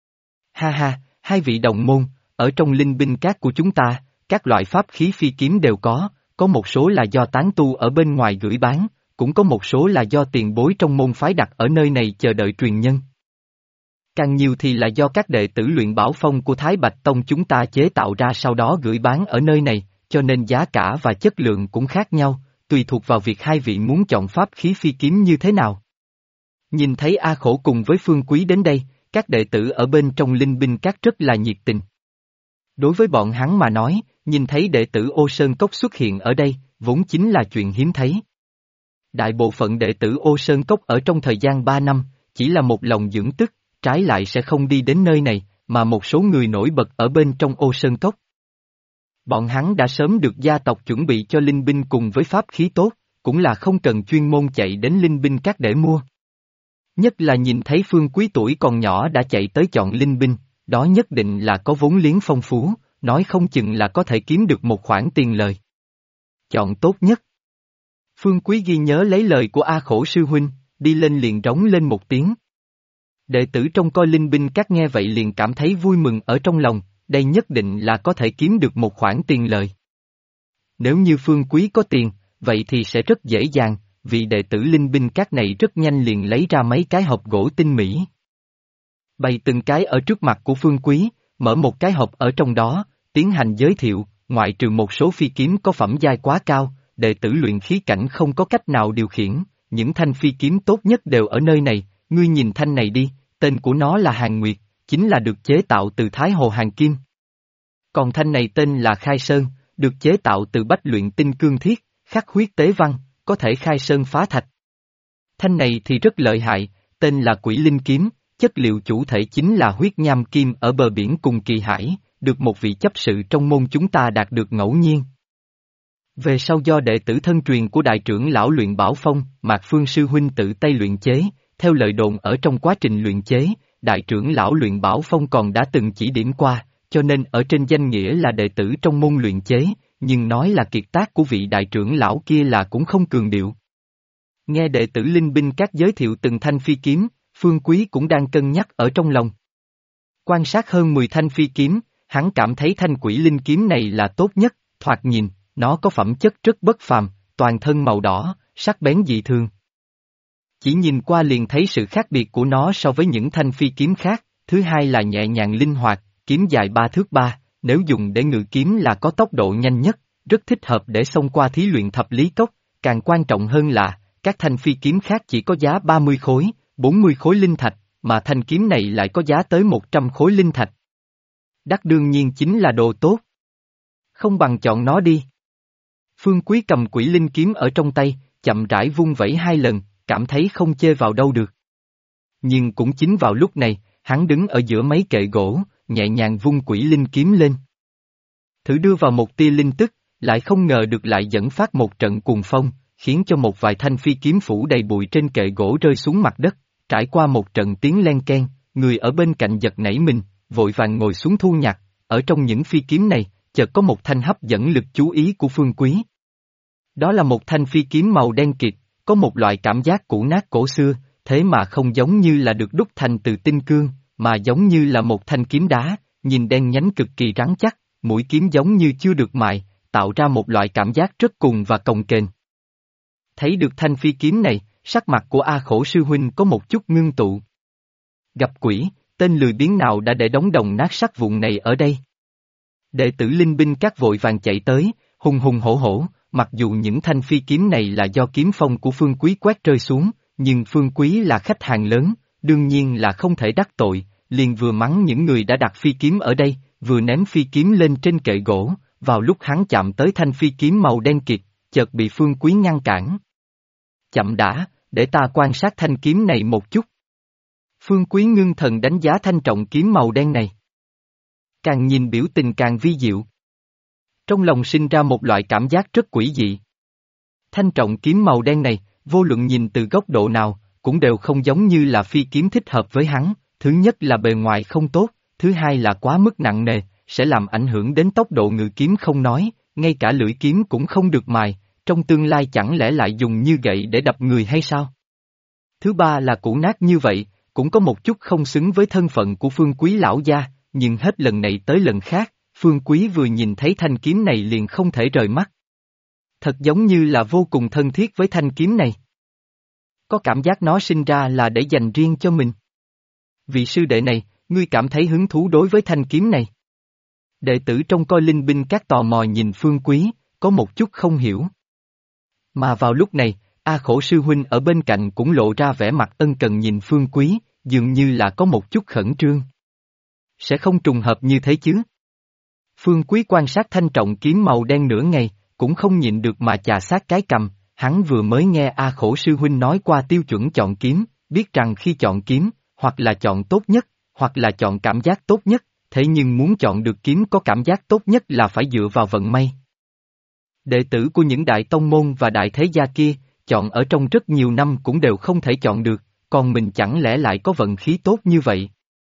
Ha ha, hai vị đồng môn, ở trong linh binh các của chúng ta, các loại pháp khí phi kiếm đều có một số là do tán tu ở bên ngoài gửi bán, cũng có một số là do tiền bối trong môn phái đặt ở nơi này chờ đợi truyền nhân. Càng nhiều thì là do các đệ tử luyện bảo phong của Thái Bạch Tông chúng ta chế tạo ra sau đó gửi bán ở nơi này, cho nên giá cả và chất lượng cũng khác nhau, tùy thuộc vào việc hai vị muốn chọn pháp khí phi kiếm như thế nào. Nhìn thấy A Khổ cùng với Phương Quý đến đây, các đệ tử ở bên trong linh binh các rất là nhiệt tình. Đối với bọn hắn mà nói, nhìn thấy đệ tử Ô Sơn Cốc xuất hiện ở đây, vốn chính là chuyện hiếm thấy. Đại bộ phận đệ tử Ô Sơn Cốc ở trong thời gian 3 năm, chỉ là một lòng dưỡng tức, trái lại sẽ không đi đến nơi này, mà một số người nổi bật ở bên trong Ô Sơn Cốc. Bọn hắn đã sớm được gia tộc chuẩn bị cho linh binh cùng với pháp khí tốt, cũng là không cần chuyên môn chạy đến linh binh các để mua. Nhất là nhìn thấy Phương Quý tuổi còn nhỏ đã chạy tới chọn linh binh, đó nhất định là có vốn liếng phong phú, nói không chừng là có thể kiếm được một khoản tiền lời. Chọn tốt nhất. Phương Quý ghi nhớ lấy lời của A Khổ sư huynh, đi lên liền rống lên một tiếng. Đệ tử trong coi linh binh các nghe vậy liền cảm thấy vui mừng ở trong lòng, đây nhất định là có thể kiếm được một khoản tiền lời. Nếu như Phương Quý có tiền, vậy thì sẽ rất dễ dàng, vì đệ tử linh binh các này rất nhanh liền lấy ra mấy cái hộp gỗ tinh mỹ. Bày từng cái ở trước mặt của Phương Quý, mở một cái hộp ở trong đó, tiến hành giới thiệu, ngoại trừ một số phi kiếm có phẩm giai quá cao, đệ tử luyện khí cảnh không có cách nào điều khiển, những thanh phi kiếm tốt nhất đều ở nơi này, ngươi nhìn thanh này đi, tên của nó là Hàn Nguyệt, chính là được chế tạo từ Thái Hồ Hàn Kim. Còn thanh này tên là Khai Sơn, được chế tạo từ bách luyện tinh cương thiết, khắc huyết tế văn, có thể khai sơn phá thạch. Thanh này thì rất lợi hại, tên là Quỷ Linh Kiếm, chất liệu chủ thể chính là huyết nham kim ở bờ biển cùng Kỳ Hải, được một vị chấp sự trong môn chúng ta đạt được ngẫu nhiên. Về sau do đệ tử thân truyền của đại trưởng lão luyện bảo phong, Mạc Phương sư huynh tự tay luyện chế, theo lời đồn ở trong quá trình luyện chế, đại trưởng lão luyện bảo phong còn đã từng chỉ điểm qua, cho nên ở trên danh nghĩa là đệ tử trong môn luyện chế, nhưng nói là kiệt tác của vị đại trưởng lão kia là cũng không cường điệu. Nghe đệ tử linh binh các giới thiệu từng thanh phi kiếm, Phương Quý cũng đang cân nhắc ở trong lòng. Quan sát hơn 10 thanh phi kiếm, hắn cảm thấy thanh Quỷ Linh Kiếm này là tốt nhất, thoạt nhìn, nó có phẩm chất rất bất phàm, toàn thân màu đỏ, sắc bén dị thường. Chỉ nhìn qua liền thấy sự khác biệt của nó so với những thanh phi kiếm khác, thứ hai là nhẹ nhàng linh hoạt, kiếm dài 3 thước 3, nếu dùng để ngự kiếm là có tốc độ nhanh nhất, rất thích hợp để xông qua thí luyện thập lý cốc, càng quan trọng hơn là, các thanh phi kiếm khác chỉ có giá 30 khối, 40 khối linh thạch, mà thanh kiếm này lại có giá tới 100 khối linh thạch. Đắt đương nhiên chính là đồ tốt. Không bằng chọn nó đi. Phương Quý cầm Quỷ Linh Kiếm ở trong tay, chậm rãi vung vẩy 2 lần, cảm thấy không chê vào đâu được. Nhưng cũng chính vào lúc này, hắn đứng ở giữa mấy kệ gỗ, nhẹ nhàng vung Quỷ Linh Kiếm lên. Thử đưa vào một tia linh tức, lại không ngờ được lại dẫn phát một trận cuồng phong, khiến cho một vài thanh phi kiếm phủ đầy bụi trên kệ gỗ rơi xuống mặt đất, trải qua một trận tiếng len keng, người ở bên cạnh giật nảy mình, vội vàng ngồi xuống thu nhặt, ở trong những phi kiếm này, chợt có một thanh hấp dẫn lực chú ý của Phương Quý. Đó là một thanh phi kiếm màu đen kịt, có một loại cảm giác cũ nát cổ xưa, thế mà không giống như là được đúc thành từ tinh cương, mà giống như là một thanh kiếm đá, nhìn đen nhánh cực kỳ rắn chắc, mũi kiếm giống như chưa được mài, tạo ra một loại cảm giác rất cùn và cồng kềnh. Thấy được thanh phi kiếm này, sắc mặt của A Khổ sư huynh có một chút ngưng tụ. Gặp quỷ, tên lười biếng nào đã để đống đồng nát sắt vụn này ở đây? Đệ tử linh binh các vội vàng chạy tới, hùng hùng hổ hổ, mặc dù những thanh phi kiếm này là do kiếm phong của Phương Quý quét rơi xuống, nhưng Phương Quý là khách hàng lớn, đương nhiên là không thể đắc tội, liền vừa mắng những người đã đặt phi kiếm ở đây, vừa ném phi kiếm lên trên kệ gỗ, vào lúc hắn chạm tới thanh phi kiếm màu đen kịt, chợt bị Phương Quý ngăn cản. Chậm đã, để ta quan sát thanh kiếm này một chút. Phương Quý ngưng thần đánh giá thanh trọng kiếm màu đen này. Càng nhìn biểu tình càng vi diệu. Trong lòng sinh ra một loại cảm giác rất quỷ dị. Thanh trọng kiếm màu đen này, vô luận nhìn từ góc độ nào, cũng đều không giống như là phi kiếm thích hợp với hắn, thứ nhất là bề ngoài không tốt, thứ hai là quá mức nặng nề, sẽ làm ảnh hưởng đến tốc độ ngự kiếm không nói, ngay cả lưỡi kiếm cũng không được mài, trong tương lai chẳng lẽ lại dùng như gậy để đập người hay sao? Thứ ba là cũ nát như vậy, cũng có một chút không xứng với thân phận của Phương Quý lão gia, nhưng hết lần này tới lần khác, Phương Quý vừa nhìn thấy thanh kiếm này liền không thể rời mắt. Thật giống như là vô cùng thân thiết với thanh kiếm này. Có cảm giác nó sinh ra là để dành riêng cho mình. Vị sư đệ này, ngươi cảm thấy hứng thú đối với thanh kiếm này? Đệ tử trong coi linh binh các tò mò nhìn Phương Quý, có một chút không hiểu. Mà vào lúc này, A Khổ sư huynh ở bên cạnh cũng lộ ra vẻ mặt ân cần nhìn Phương Quý, dường như là có một chút khẩn trương. Sẽ không trùng hợp như thế chứ? Phương Quý quan sát thanh trọng kiếm màu đen nửa ngày, cũng không nhịn được mà chà sát cái cằm, hắn vừa mới nghe A Khổ sư huynh nói qua tiêu chuẩn chọn kiếm, biết rằng khi chọn kiếm, hoặc là chọn tốt nhất, hoặc là chọn cảm giác tốt nhất, thế nhưng muốn chọn được kiếm có cảm giác tốt nhất là phải dựa vào vận may. Đệ tử của những đại tông môn và đại thế gia kia, chọn ở trong rất nhiều năm cũng đều không thể chọn được, còn mình chẳng lẽ lại có vận khí tốt như vậy?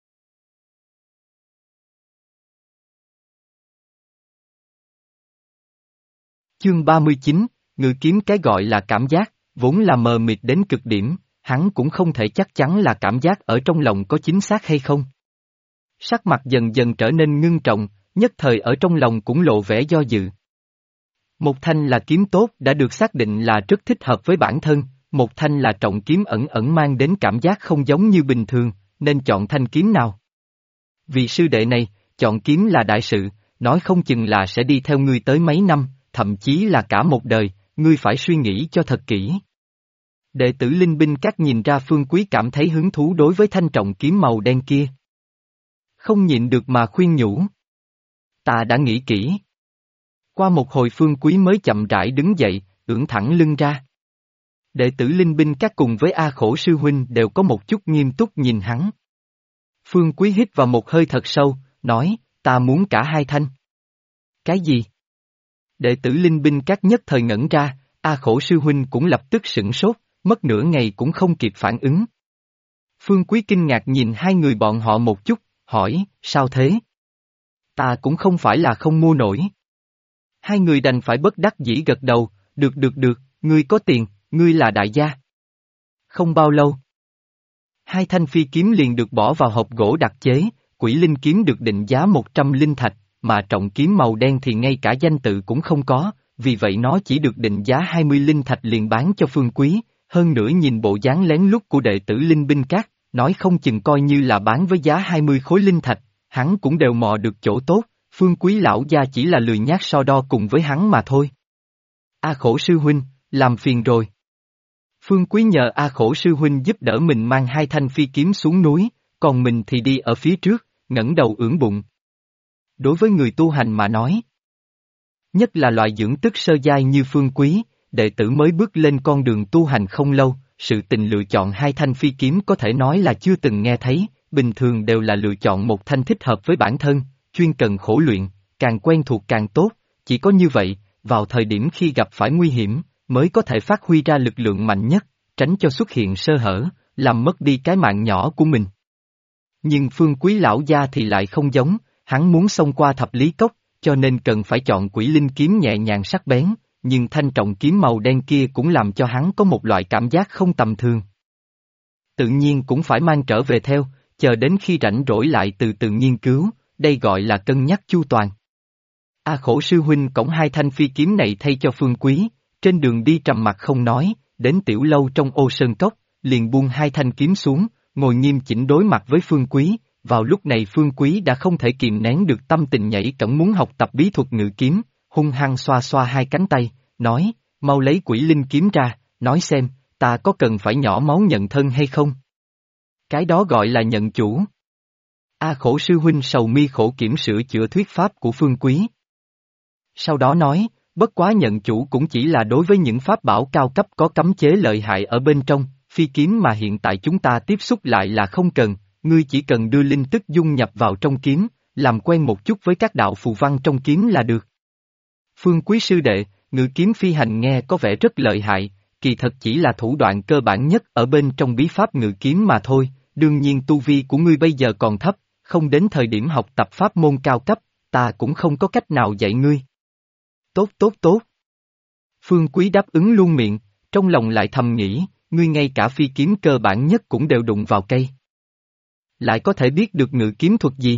Chương 39, ngự kiếm cái gọi là cảm giác, vốn là mờ mịt đến cực điểm, hắn cũng không thể chắc chắn là cảm giác ở trong lòng có chính xác hay không. Sắc mặt dần dần trở nên ngưng trọng, nhất thời ở trong lòng cũng lộ vẻ do dự. Một thanh là kiếm tốt đã được xác định là rất thích hợp với bản thân, một thanh là trọng kiếm ẩn ẩn mang đến cảm giác không giống như bình thường, nên chọn thanh kiếm nào? Vị sư đệ này, chọn kiếm là đại sự, nói không chừng là sẽ đi theo ngươi tới mấy năm, thậm chí là cả một đời, ngươi phải suy nghĩ cho thật kỹ. Đệ tử linh binh các nhìn ra Phương Quý cảm thấy hứng thú đối với thanh trọng kiếm màu đen kia. Không nhịn được mà khuyên nhủ. Ta đã nghĩ kỹ. Qua một hồi Phương Quý mới chậm rãi đứng dậy, ưỡn thẳng lưng ra. Đệ tử linh binh các cùng với A Khổ sư huynh đều có một chút nghiêm túc nhìn hắn. Phương Quý hít vào một hơi thật sâu, nói, ta muốn cả hai thanh. Cái gì? Đệ tử linh binh các nhất thời ngẩn ra, A Khổ sư huynh cũng lập tức sửng sốt, mất nửa ngày cũng không kịp phản ứng. Phương Quý kinh ngạc nhìn hai người bọn họ một chút, hỏi, sao thế? Ta cũng không phải là không mua nổi. Hai người đành phải bất đắc dĩ gật đầu, được, ngươi có tiền, ngươi là đại gia. Không bao lâu, hai thanh phi kiếm liền được bỏ vào hộp gỗ đặc chế, quỷ linh kiếm được định giá 100 linh thạch, mà trọng kiếm màu đen thì ngay cả danh tự cũng không có, vì vậy nó chỉ được định giá 20 linh thạch liền bán cho Phương Quý, hơn nữa nhìn bộ dáng lén lút của đệ tử linh binh các, nói không chừng coi như là bán với giá 20 khối linh thạch, hắn cũng đều mò được chỗ tốt, Phương Quý lão gia chỉ là lười nhác so đo cùng với hắn mà thôi. A Khổ sư huynh, làm phiền rồi. Phương Quý nhờ A Khổ sư huynh giúp đỡ mình mang hai thanh phi kiếm xuống núi, còn mình thì đi ở phía trước, ngẩng đầu ưỡn bụng. Đối với người tu hành mà nói, nhất là loại dưỡng tức sơ giai như Phương Quý, đệ tử mới bước lên con đường tu hành không lâu, sự tình lựa chọn hai thanh phi kiếm có thể nói là chưa từng nghe thấy, bình thường đều là lựa chọn một thanh thích hợp với bản thân, chuyên cần khổ luyện, càng quen thuộc càng tốt, chỉ có như vậy, vào thời điểm khi gặp phải nguy hiểm, mới có thể phát huy ra lực lượng mạnh nhất, tránh cho xuất hiện sơ hở, làm mất đi cái mạng nhỏ của mình. Nhưng Phương Quý lão gia thì lại không giống, hắn muốn xông qua thập lý cốc, cho nên cần phải chọn quỷ linh kiếm nhẹ nhàng sắc bén, nhưng thanh trọng kiếm màu đen kia cũng làm cho hắn có một loại cảm giác không tầm thường. Tự nhiên cũng phải mang trở về theo, chờ đến khi rảnh rỗi lại từ từ nghiên cứu, đây gọi là cân nhắc chu toàn. A Khổ sư huynh cõng hai thanh phi kiếm này thay cho Phương Quý, trên đường đi trầm mặc không nói, đến tiểu lâu trong Ô Sơn Cốc, liền buông hai thanh kiếm xuống, ngồi nghiêm chỉnh đối mặt với Phương Quý, vào lúc này Phương Quý đã không thể kìm nén được tâm tình nhảy cẫng muốn học tập bí thuật ngự kiếm, hung hăng xoa xoa hai cánh tay, nói, mau lấy quỷ linh kiếm ra, nói xem, ta có cần phải nhỏ máu nhận thân hay không? Cái đó gọi là nhận chủ. A Khổ sư huynh sầu mi khổ kiểm sửa chữa thuyết pháp của Phương Quý. Sau đó nói, bất quá nhận chủ cũng chỉ là đối với những pháp bảo cao cấp có cấm chế lợi hại ở bên trong, phi kiếm mà hiện tại chúng ta tiếp xúc lại là không cần, ngươi chỉ cần đưa linh tức dung nhập vào trong kiếm, làm quen một chút với các đạo phù văn trong kiếm là được. Phương Quý sư đệ, ngự kiếm phi hành nghe có vẻ rất lợi hại, kỳ thật chỉ là thủ đoạn cơ bản nhất ở bên trong bí pháp ngự kiếm mà thôi, đương nhiên tu vi của ngươi bây giờ còn thấp, không đến thời điểm học tập pháp môn cao cấp, ta cũng không có cách nào dạy ngươi. Tốt. Phương Quý đáp ứng luôn miệng, trong lòng lại thầm nghĩ, ngươi ngay cả phi kiếm cơ bản nhất cũng đều đụng vào cây. Lại có thể biết được ngự kiếm thuật gì?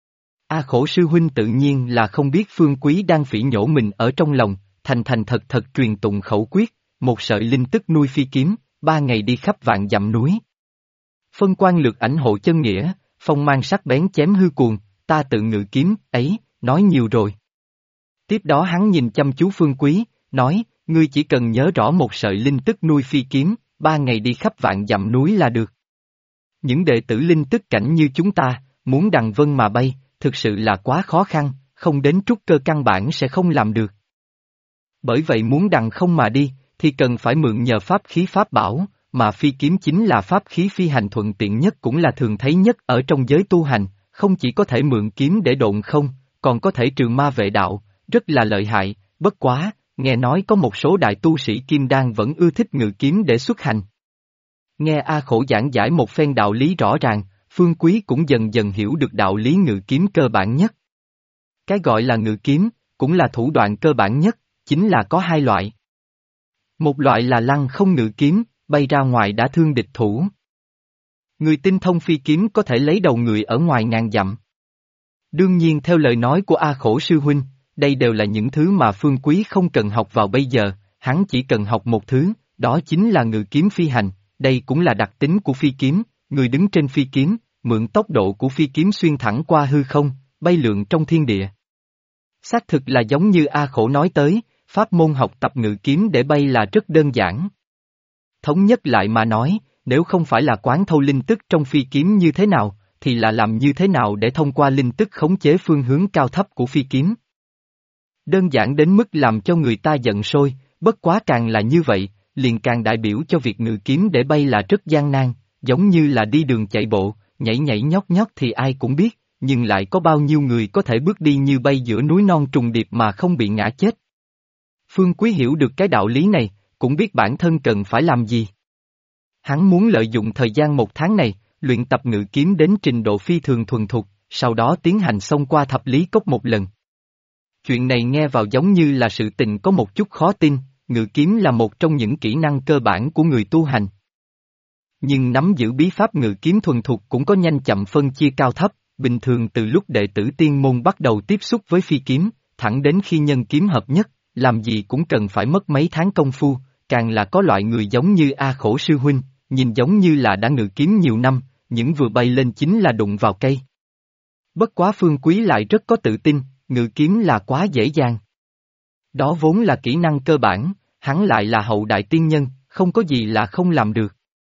A Khổ sư huynh tự nhiên là không biết Phương Quý đang phỉ nhổ mình ở trong lòng, thành thành thật thật truyền tụng khẩu quyết, một sợi linh tức nuôi phi kiếm, 3 ngày đi khắp vạn dặm núi. Phân quan lược ảnh hộ chân nghĩa, phong mang sắc bén chém hư cuồng, ta tự ngự kiếm, ấy, nói nhiều rồi. Tiếp đó hắn nhìn chăm chú Phương Quý, nói, ngươi chỉ cần nhớ rõ một sợi linh tức nuôi phi kiếm, 3 ngày đi khắp vạn dặm núi là được. Những đệ tử linh tức cảnh như chúng ta, muốn đằng vân mà bay, thực sự là quá khó khăn, không đến trúc cơ căn bản sẽ không làm được. Bởi vậy muốn đằng không mà đi, thì cần phải mượn nhờ pháp khí pháp bảo, mà phi kiếm chính là pháp khí phi hành thuận tiện nhất cũng là thường thấy nhất ở trong giới tu hành, không chỉ có thể mượn kiếm để độn không, còn có thể trừ ma vệ đạo, rất là lợi hại, bất quá, nghe nói có một số đại tu sĩ kim đan vẫn ưa thích ngự kiếm để xuất hành. Nghe A Khổ giảng giải một phen đạo lý rõ ràng, Phương Quý cũng dần dần hiểu được đạo lý ngự kiếm cơ bản nhất. Cái gọi là ngự kiếm, cũng là thủ đoạn cơ bản nhất, chính là có 2 loại. Một loại là lăng không ngự kiếm, bay ra ngoài đã thương địch thủ. Người tinh thông phi kiếm có thể lấy đầu người ở ngoài ngàn dặm. Đương nhiên theo lời nói của A Khổ sư huynh, đây đều là những thứ mà Phương Quý không cần học vào bây giờ, hắn chỉ cần học một thứ, đó chính là ngự kiếm phi hành, đây cũng là đặc tính của phi kiếm, người đứng trên phi kiếm, mượn tốc độ của phi kiếm xuyên thẳng qua hư không, bay lượn trong thiên địa. Xác thực là giống như A Khổ nói tới, pháp môn học tập ngự kiếm để bay là rất đơn giản. Thống nhất lại mà nói, nếu không phải là quán thâu linh tức trong phi kiếm như thế nào, thì là làm như thế nào để thông qua linh tức khống chế phương hướng cao thấp của phi kiếm. Đơn giản đến mức làm cho người ta giận sôi, bất quá càng là như vậy, liền càng đại biểu cho việc ngự kiếm để bay là rất gian nan, giống như là đi đường chạy bộ, nhảy nhảy nhót nhót thì ai cũng biết, nhưng lại có bao nhiêu người có thể bước đi như bay giữa núi non trùng điệp mà không bị ngã chết. Phương Quý hiểu được cái đạo lý này, cũng biết bản thân cần phải làm gì. Hắn muốn lợi dụng thời gian 1 tháng này, luyện tập ngự kiếm đến trình độ phi thường thuần thục, sau đó tiến hành xông qua thập lý cốc một lần. Chuyện này nghe vào giống như là sự tình có một chút khó tin, ngự kiếm là một trong những kỹ năng cơ bản của người tu hành. Nhưng nắm giữ bí pháp ngự kiếm thuần thục cũng có nhanh chậm phân chia cao thấp, bình thường từ lúc đệ tử tiên môn bắt đầu tiếp xúc với phi kiếm, thẳng đến khi nhân kiếm hợp nhất, làm gì cũng cần phải mất mấy tháng công phu, càng là có loại người giống như A Khổ sư huynh, nhìn giống như là đã ngự kiếm nhiều năm, những vừa bay lên chính là đụng vào cây. Bất quá Phương Quý lại rất có tự tin, ngự kiếm là quá dễ dàng. Đó vốn là kỹ năng cơ bản, hắn lại là hậu đại tiên nhân, không có gì là không làm được.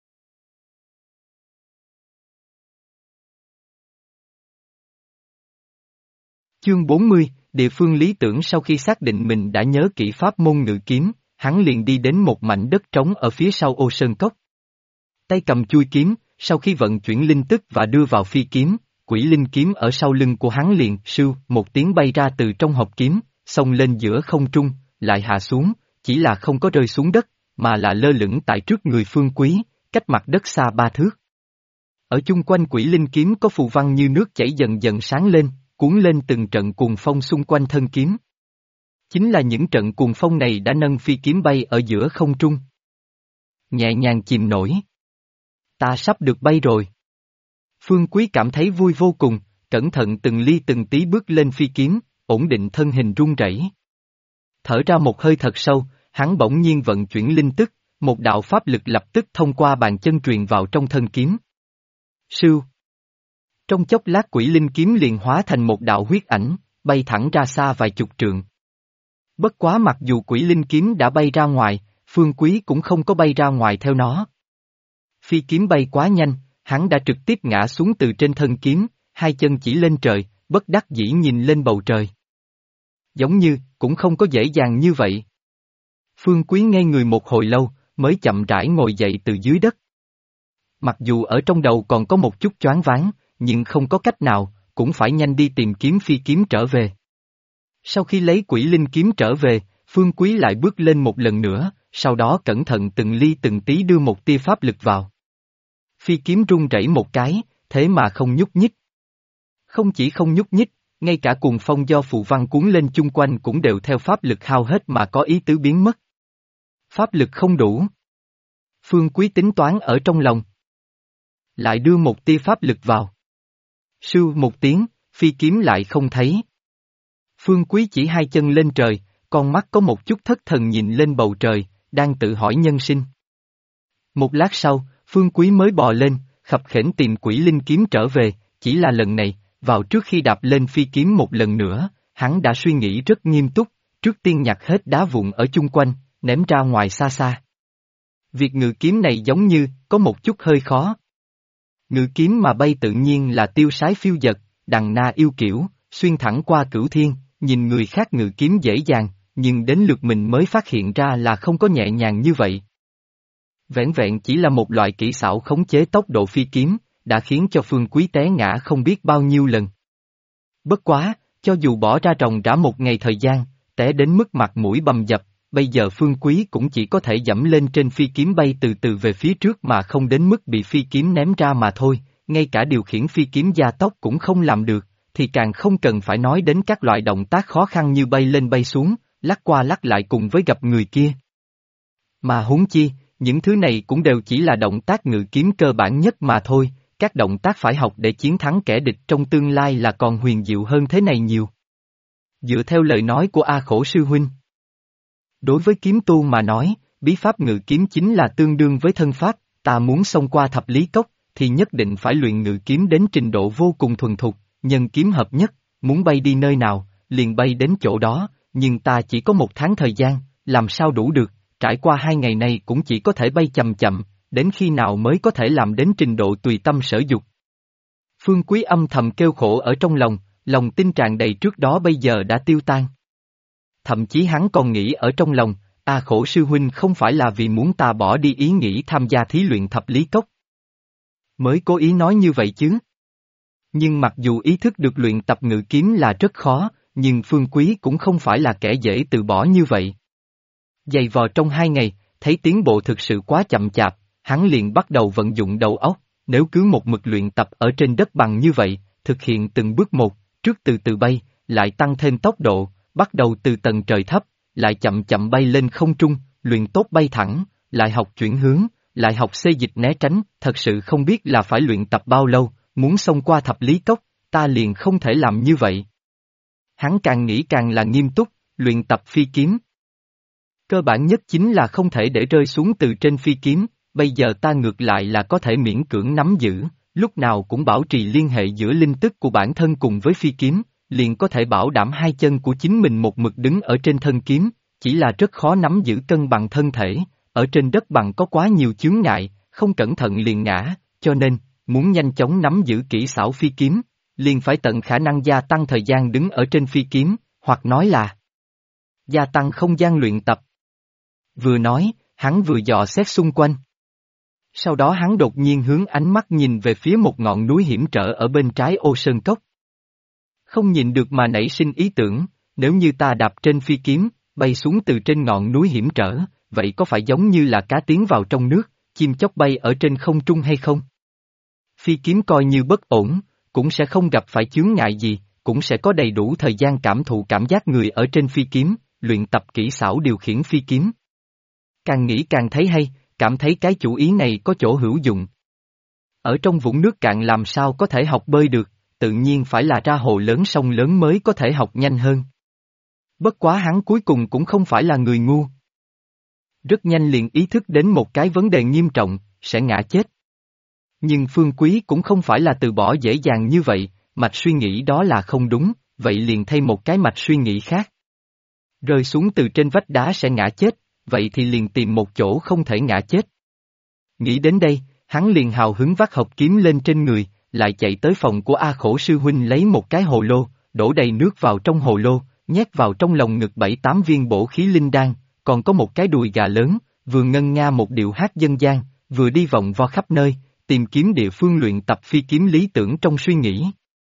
Chương 40, địa phương lý tưởng. Sau khi xác định mình đã nhớ kỹ pháp môn ngự kiếm, hắn liền đi đến một mảnh đất trống ở phía sau Ô Sơn Cốc. Tay cầm chuôi kiếm, sau khi vận chuyển linh tức và đưa vào phi kiếm, quỷ linh kiếm ở sau lưng của hắn liền sưu một tiếng bay ra từ trong hộp kiếm, xông lên giữa không trung, lại hạ xuống, chỉ là không có rơi xuống đất, mà là lơ lửng tại trước người Phương Quý, cách mặt đất xa 3 thước. Ở chung quanh quỷ linh kiếm có phù văn như nước chảy dần dần sáng lên, cuốn lên từng trận cuồng phong xung quanh thân kiếm. Chính là những trận cuồng phong này đã nâng phi kiếm bay ở giữa không trung. Nhẹ nhàng chìm nổi. Ta sắp được bay rồi. Phương Quý cảm thấy vui vô cùng, cẩn thận từng ly từng tí bước lên phi kiếm, ổn định thân hình run rẩy. Thở ra một hơi thật sâu, hắn bỗng nhiên vận chuyển linh tức, một đạo pháp lực lập tức thông qua bàn chân truyền vào trong thân kiếm. Sưu. Trong chốc lát quỷ linh kiếm liền hóa thành một đạo huyết ảnh, bay thẳng ra xa vài chục trượng. Bất quá mặc dù quỷ linh kiếm đã bay ra ngoài, Phương Quý cũng không có bay ra ngoài theo nó. Phi kiếm bay quá nhanh, hắn đã trực tiếp ngã xuống từ trên thân kiếm, 2 chân chỉ lên trời, bất đắc dĩ nhìn lên bầu trời. Giống như, cũng không có dễ dàng như vậy. Phương Quý ngây người một hồi lâu, mới chậm rãi ngồi dậy từ dưới đất. Mặc dù ở trong đầu còn có một chút choáng váng, nhưng không có cách nào, cũng phải nhanh đi tìm kiếm phi kiếm trở về. Sau khi lấy quỷ linh kiếm trở về, Phương Quý lại bước lên một lần nữa, sau đó cẩn thận từng ly từng tí đưa một tia pháp lực vào. Phi kiếm rung rẩy một cái, thế mà không nhúc nhích. Không chỉ không nhúc nhích, ngay cả cuồng phong do phù văn cuốn lên chung quanh cũng đều theo pháp lực hao hết mà có ý tứ biến mất. Pháp lực không đủ. Phương Quý tính toán ở trong lòng. Lại đưa một tia pháp lực vào. Sưu một tiếng, phi kiếm lại không thấy. Phương Quý chỉ hai chân lên trời, con mắt có một chút thất thần nhìn lên bầu trời, đang tự hỏi nhân sinh. Một lát sau, Phương Quý mới bò lên, khập khểnh tìm quỷ linh kiếm trở về, chỉ là lần này, vào trước khi đạp lên phi kiếm một lần nữa, hắn đã suy nghĩ rất nghiêm túc, trước tiên nhặt hết đá vụn ở chung quanh, ném ra ngoài xa xa. Việc ngự kiếm này giống như, có một chút hơi khó. Ngự kiếm mà bay tự nhiên là tiêu sái phiêu dật, đằng na yêu kiểu, xuyên thẳng qua cửu thiên, nhìn người khác ngự kiếm dễ dàng, nhưng đến lượt mình mới phát hiện ra là không có nhẹ nhàng như vậy. Vẻn vẹn chỉ là một loại kỹ xảo khống chế tốc độ phi kiếm, đã khiến cho Phương Quý té ngã không biết bao nhiêu lần. Bất quá, cho dù bỏ ra ròng rã một ngày thời gian, té đến mức mặt mũi bầm dập, bây giờ Phương Quý cũng chỉ có thể dẫm lên trên phi kiếm bay từ từ về phía trước mà không đến mức bị phi kiếm ném ra mà thôi, ngay cả điều khiển phi kiếm gia tốc cũng không làm được, thì càng không cần phải nói đến các loại động tác khó khăn như bay lên bay xuống, lắc qua lắc lại cùng với gặp người kia. Mà huống chi, những thứ này cũng đều chỉ là động tác ngự kiếm cơ bản nhất mà thôi, các động tác phải học để chiến thắng kẻ địch trong tương lai là còn huyền diệu hơn thế này nhiều. Dựa theo lời nói của A Khổ sư huynh. Đối với kiếm tu mà nói, bí pháp ngự kiếm chính là tương đương với thân pháp, ta muốn xông qua thập lý cốc, thì nhất định phải luyện ngự kiếm đến trình độ vô cùng thuần thục, nhân kiếm hợp nhất, muốn bay đi nơi nào, liền bay đến chỗ đó, nhưng ta chỉ có 1 tháng thời gian, làm sao đủ được, trải qua 2 ngày này cũng chỉ có thể bay chậm chậm, đến khi nào mới có thể làm đến trình độ tùy tâm sở dục. Phương Quý âm thầm kêu khổ ở trong lòng, lòng tin tràn đầy trước đó bây giờ đã tiêu tan. Thậm chí hắn còn nghĩ ở trong lòng, A Khổ sư huynh không phải là vì muốn ta bỏ đi ý nghĩ tham gia thí luyện thập lý cốc. Mới cố ý nói như vậy chứ. Nhưng mặc dù ý thức được luyện tập ngự kiếm là rất khó, nhưng Phương Quý cũng không phải là kẻ dễ từ bỏ như vậy. Dày vò trong 2 ngày, thấy tiến bộ thực sự quá chậm chạp, hắn liền bắt đầu vận dụng đầu óc, nếu cứ một mực luyện tập ở trên đất bằng như vậy, thực hiện từng bước một, trước từ từ bay, lại tăng thêm tốc độ, bắt đầu từ tầng trời thấp, lại chậm chậm bay lên không trung, luyện tốt bay thẳng, lại học chuyển hướng, lại học xê dịch né tránh, thật sự không biết là phải luyện tập bao lâu, muốn xông qua thập lý cốc, ta liền không thể làm như vậy. Hắn càng nghĩ càng là nghiêm túc, luyện tập phi kiếm. Cơ bản nhất chính là không thể để rơi xuống từ trên phi kiếm, bây giờ ta ngược lại là có thể miễn cưỡng nắm giữ, lúc nào cũng bảo trì liên hệ giữa linh tức của bản thân cùng với phi kiếm, liền có thể bảo đảm 2 chân của chính mình một mực đứng ở trên thân kiếm, chỉ là rất khó nắm giữ cân bằng thân thể, ở trên đất bằng có quá nhiều chướng ngại, không cẩn thận liền ngã, cho nên, muốn nhanh chóng nắm giữ kỹ xảo phi kiếm, liền phải tận khả năng gia tăng thời gian đứng ở trên phi kiếm, hoặc nói là gia tăng không gian luyện tập. Vừa nói, hắn vừa dò xét xung quanh. Sau đó hắn đột nhiên hướng ánh mắt nhìn về phía một ngọn núi hiểm trở ở bên trái Ô Sơn Cốc. Không nhìn được mà nảy sinh ý tưởng, nếu như ta đạp trên phi kiếm, bay xuống từ trên ngọn núi hiểm trở, vậy có phải giống như là cá tiến vào trong nước, chim chóc bay ở trên không trung hay không? Phi kiếm coi như bất ổn, cũng sẽ không gặp phải chướng ngại gì, cũng sẽ có đầy đủ thời gian cảm thụ cảm giác người ở trên phi kiếm, luyện tập kỹ xảo điều khiển phi kiếm. Càng nghĩ càng thấy hay, cảm thấy cái chủ ý này có chỗ hữu dụng. Ở trong vũng nước cạn làm sao có thể học bơi được, tự nhiên phải là ra hồ lớn sông lớn mới có thể học nhanh hơn. Bất quá hắn cuối cùng cũng không phải là người ngu. Rất nhanh liền ý thức đến một cái vấn đề nghiêm trọng, sẽ ngã chết. Nhưng Phương Quý cũng không phải là từ bỏ dễ dàng như vậy, mạch suy nghĩ đó là không đúng, vậy liền thay một cái mạch suy nghĩ khác. Rơi xuống từ trên vách đá sẽ ngã chết, vậy thì liền tìm một chỗ không thể ngã chết. Nghĩ đến đây, hắn liền hào hứng vác hộp kiếm lên trên người, lại chạy tới phòng của A Khổ sư huynh lấy một cái hồ lô, đổ đầy nước vào trong hồ lô, nhét vào trong lồng ngực 7-8 viên bổ khí linh đan, còn có một cái đùi gà lớn, vừa ngân nga một điệu hát dân gian, vừa đi vòng vo khắp nơi, tìm kiếm địa phương luyện tập phi kiếm lý tưởng trong suy nghĩ.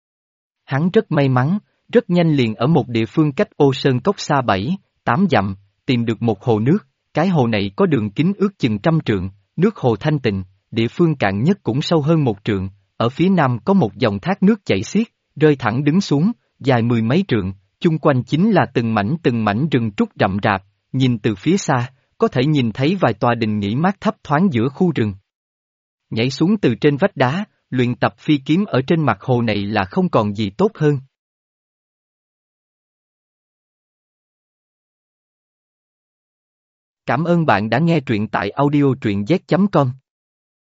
Hắn rất may mắn, rất nhanh liền ở một địa phương cách Ô Sơn Cốc xa 7-8 dặm, tìm được một hồ nước, cái hồ này có đường kính ước chừng 100 trượng, nước hồ thanh tịnh, địa phương cạn nhất cũng sâu hơn 1 trượng, ở phía nam có một dòng thác nước chảy xiết, rơi thẳng đứng xuống, dài 10 mấy trượng, chung quanh chính là từng mảnh rừng trúc rậm rạp, nhìn từ phía xa, có thể nhìn thấy vài tòa đình nghỉ mát thấp thoáng giữa khu rừng. Nhảy xuống từ trên vách đá, luyện tập phi kiếm ở trên mặt hồ này là không còn gì tốt hơn. Cảm ơn bạn đã nghe truyện tại audio truyện z.com.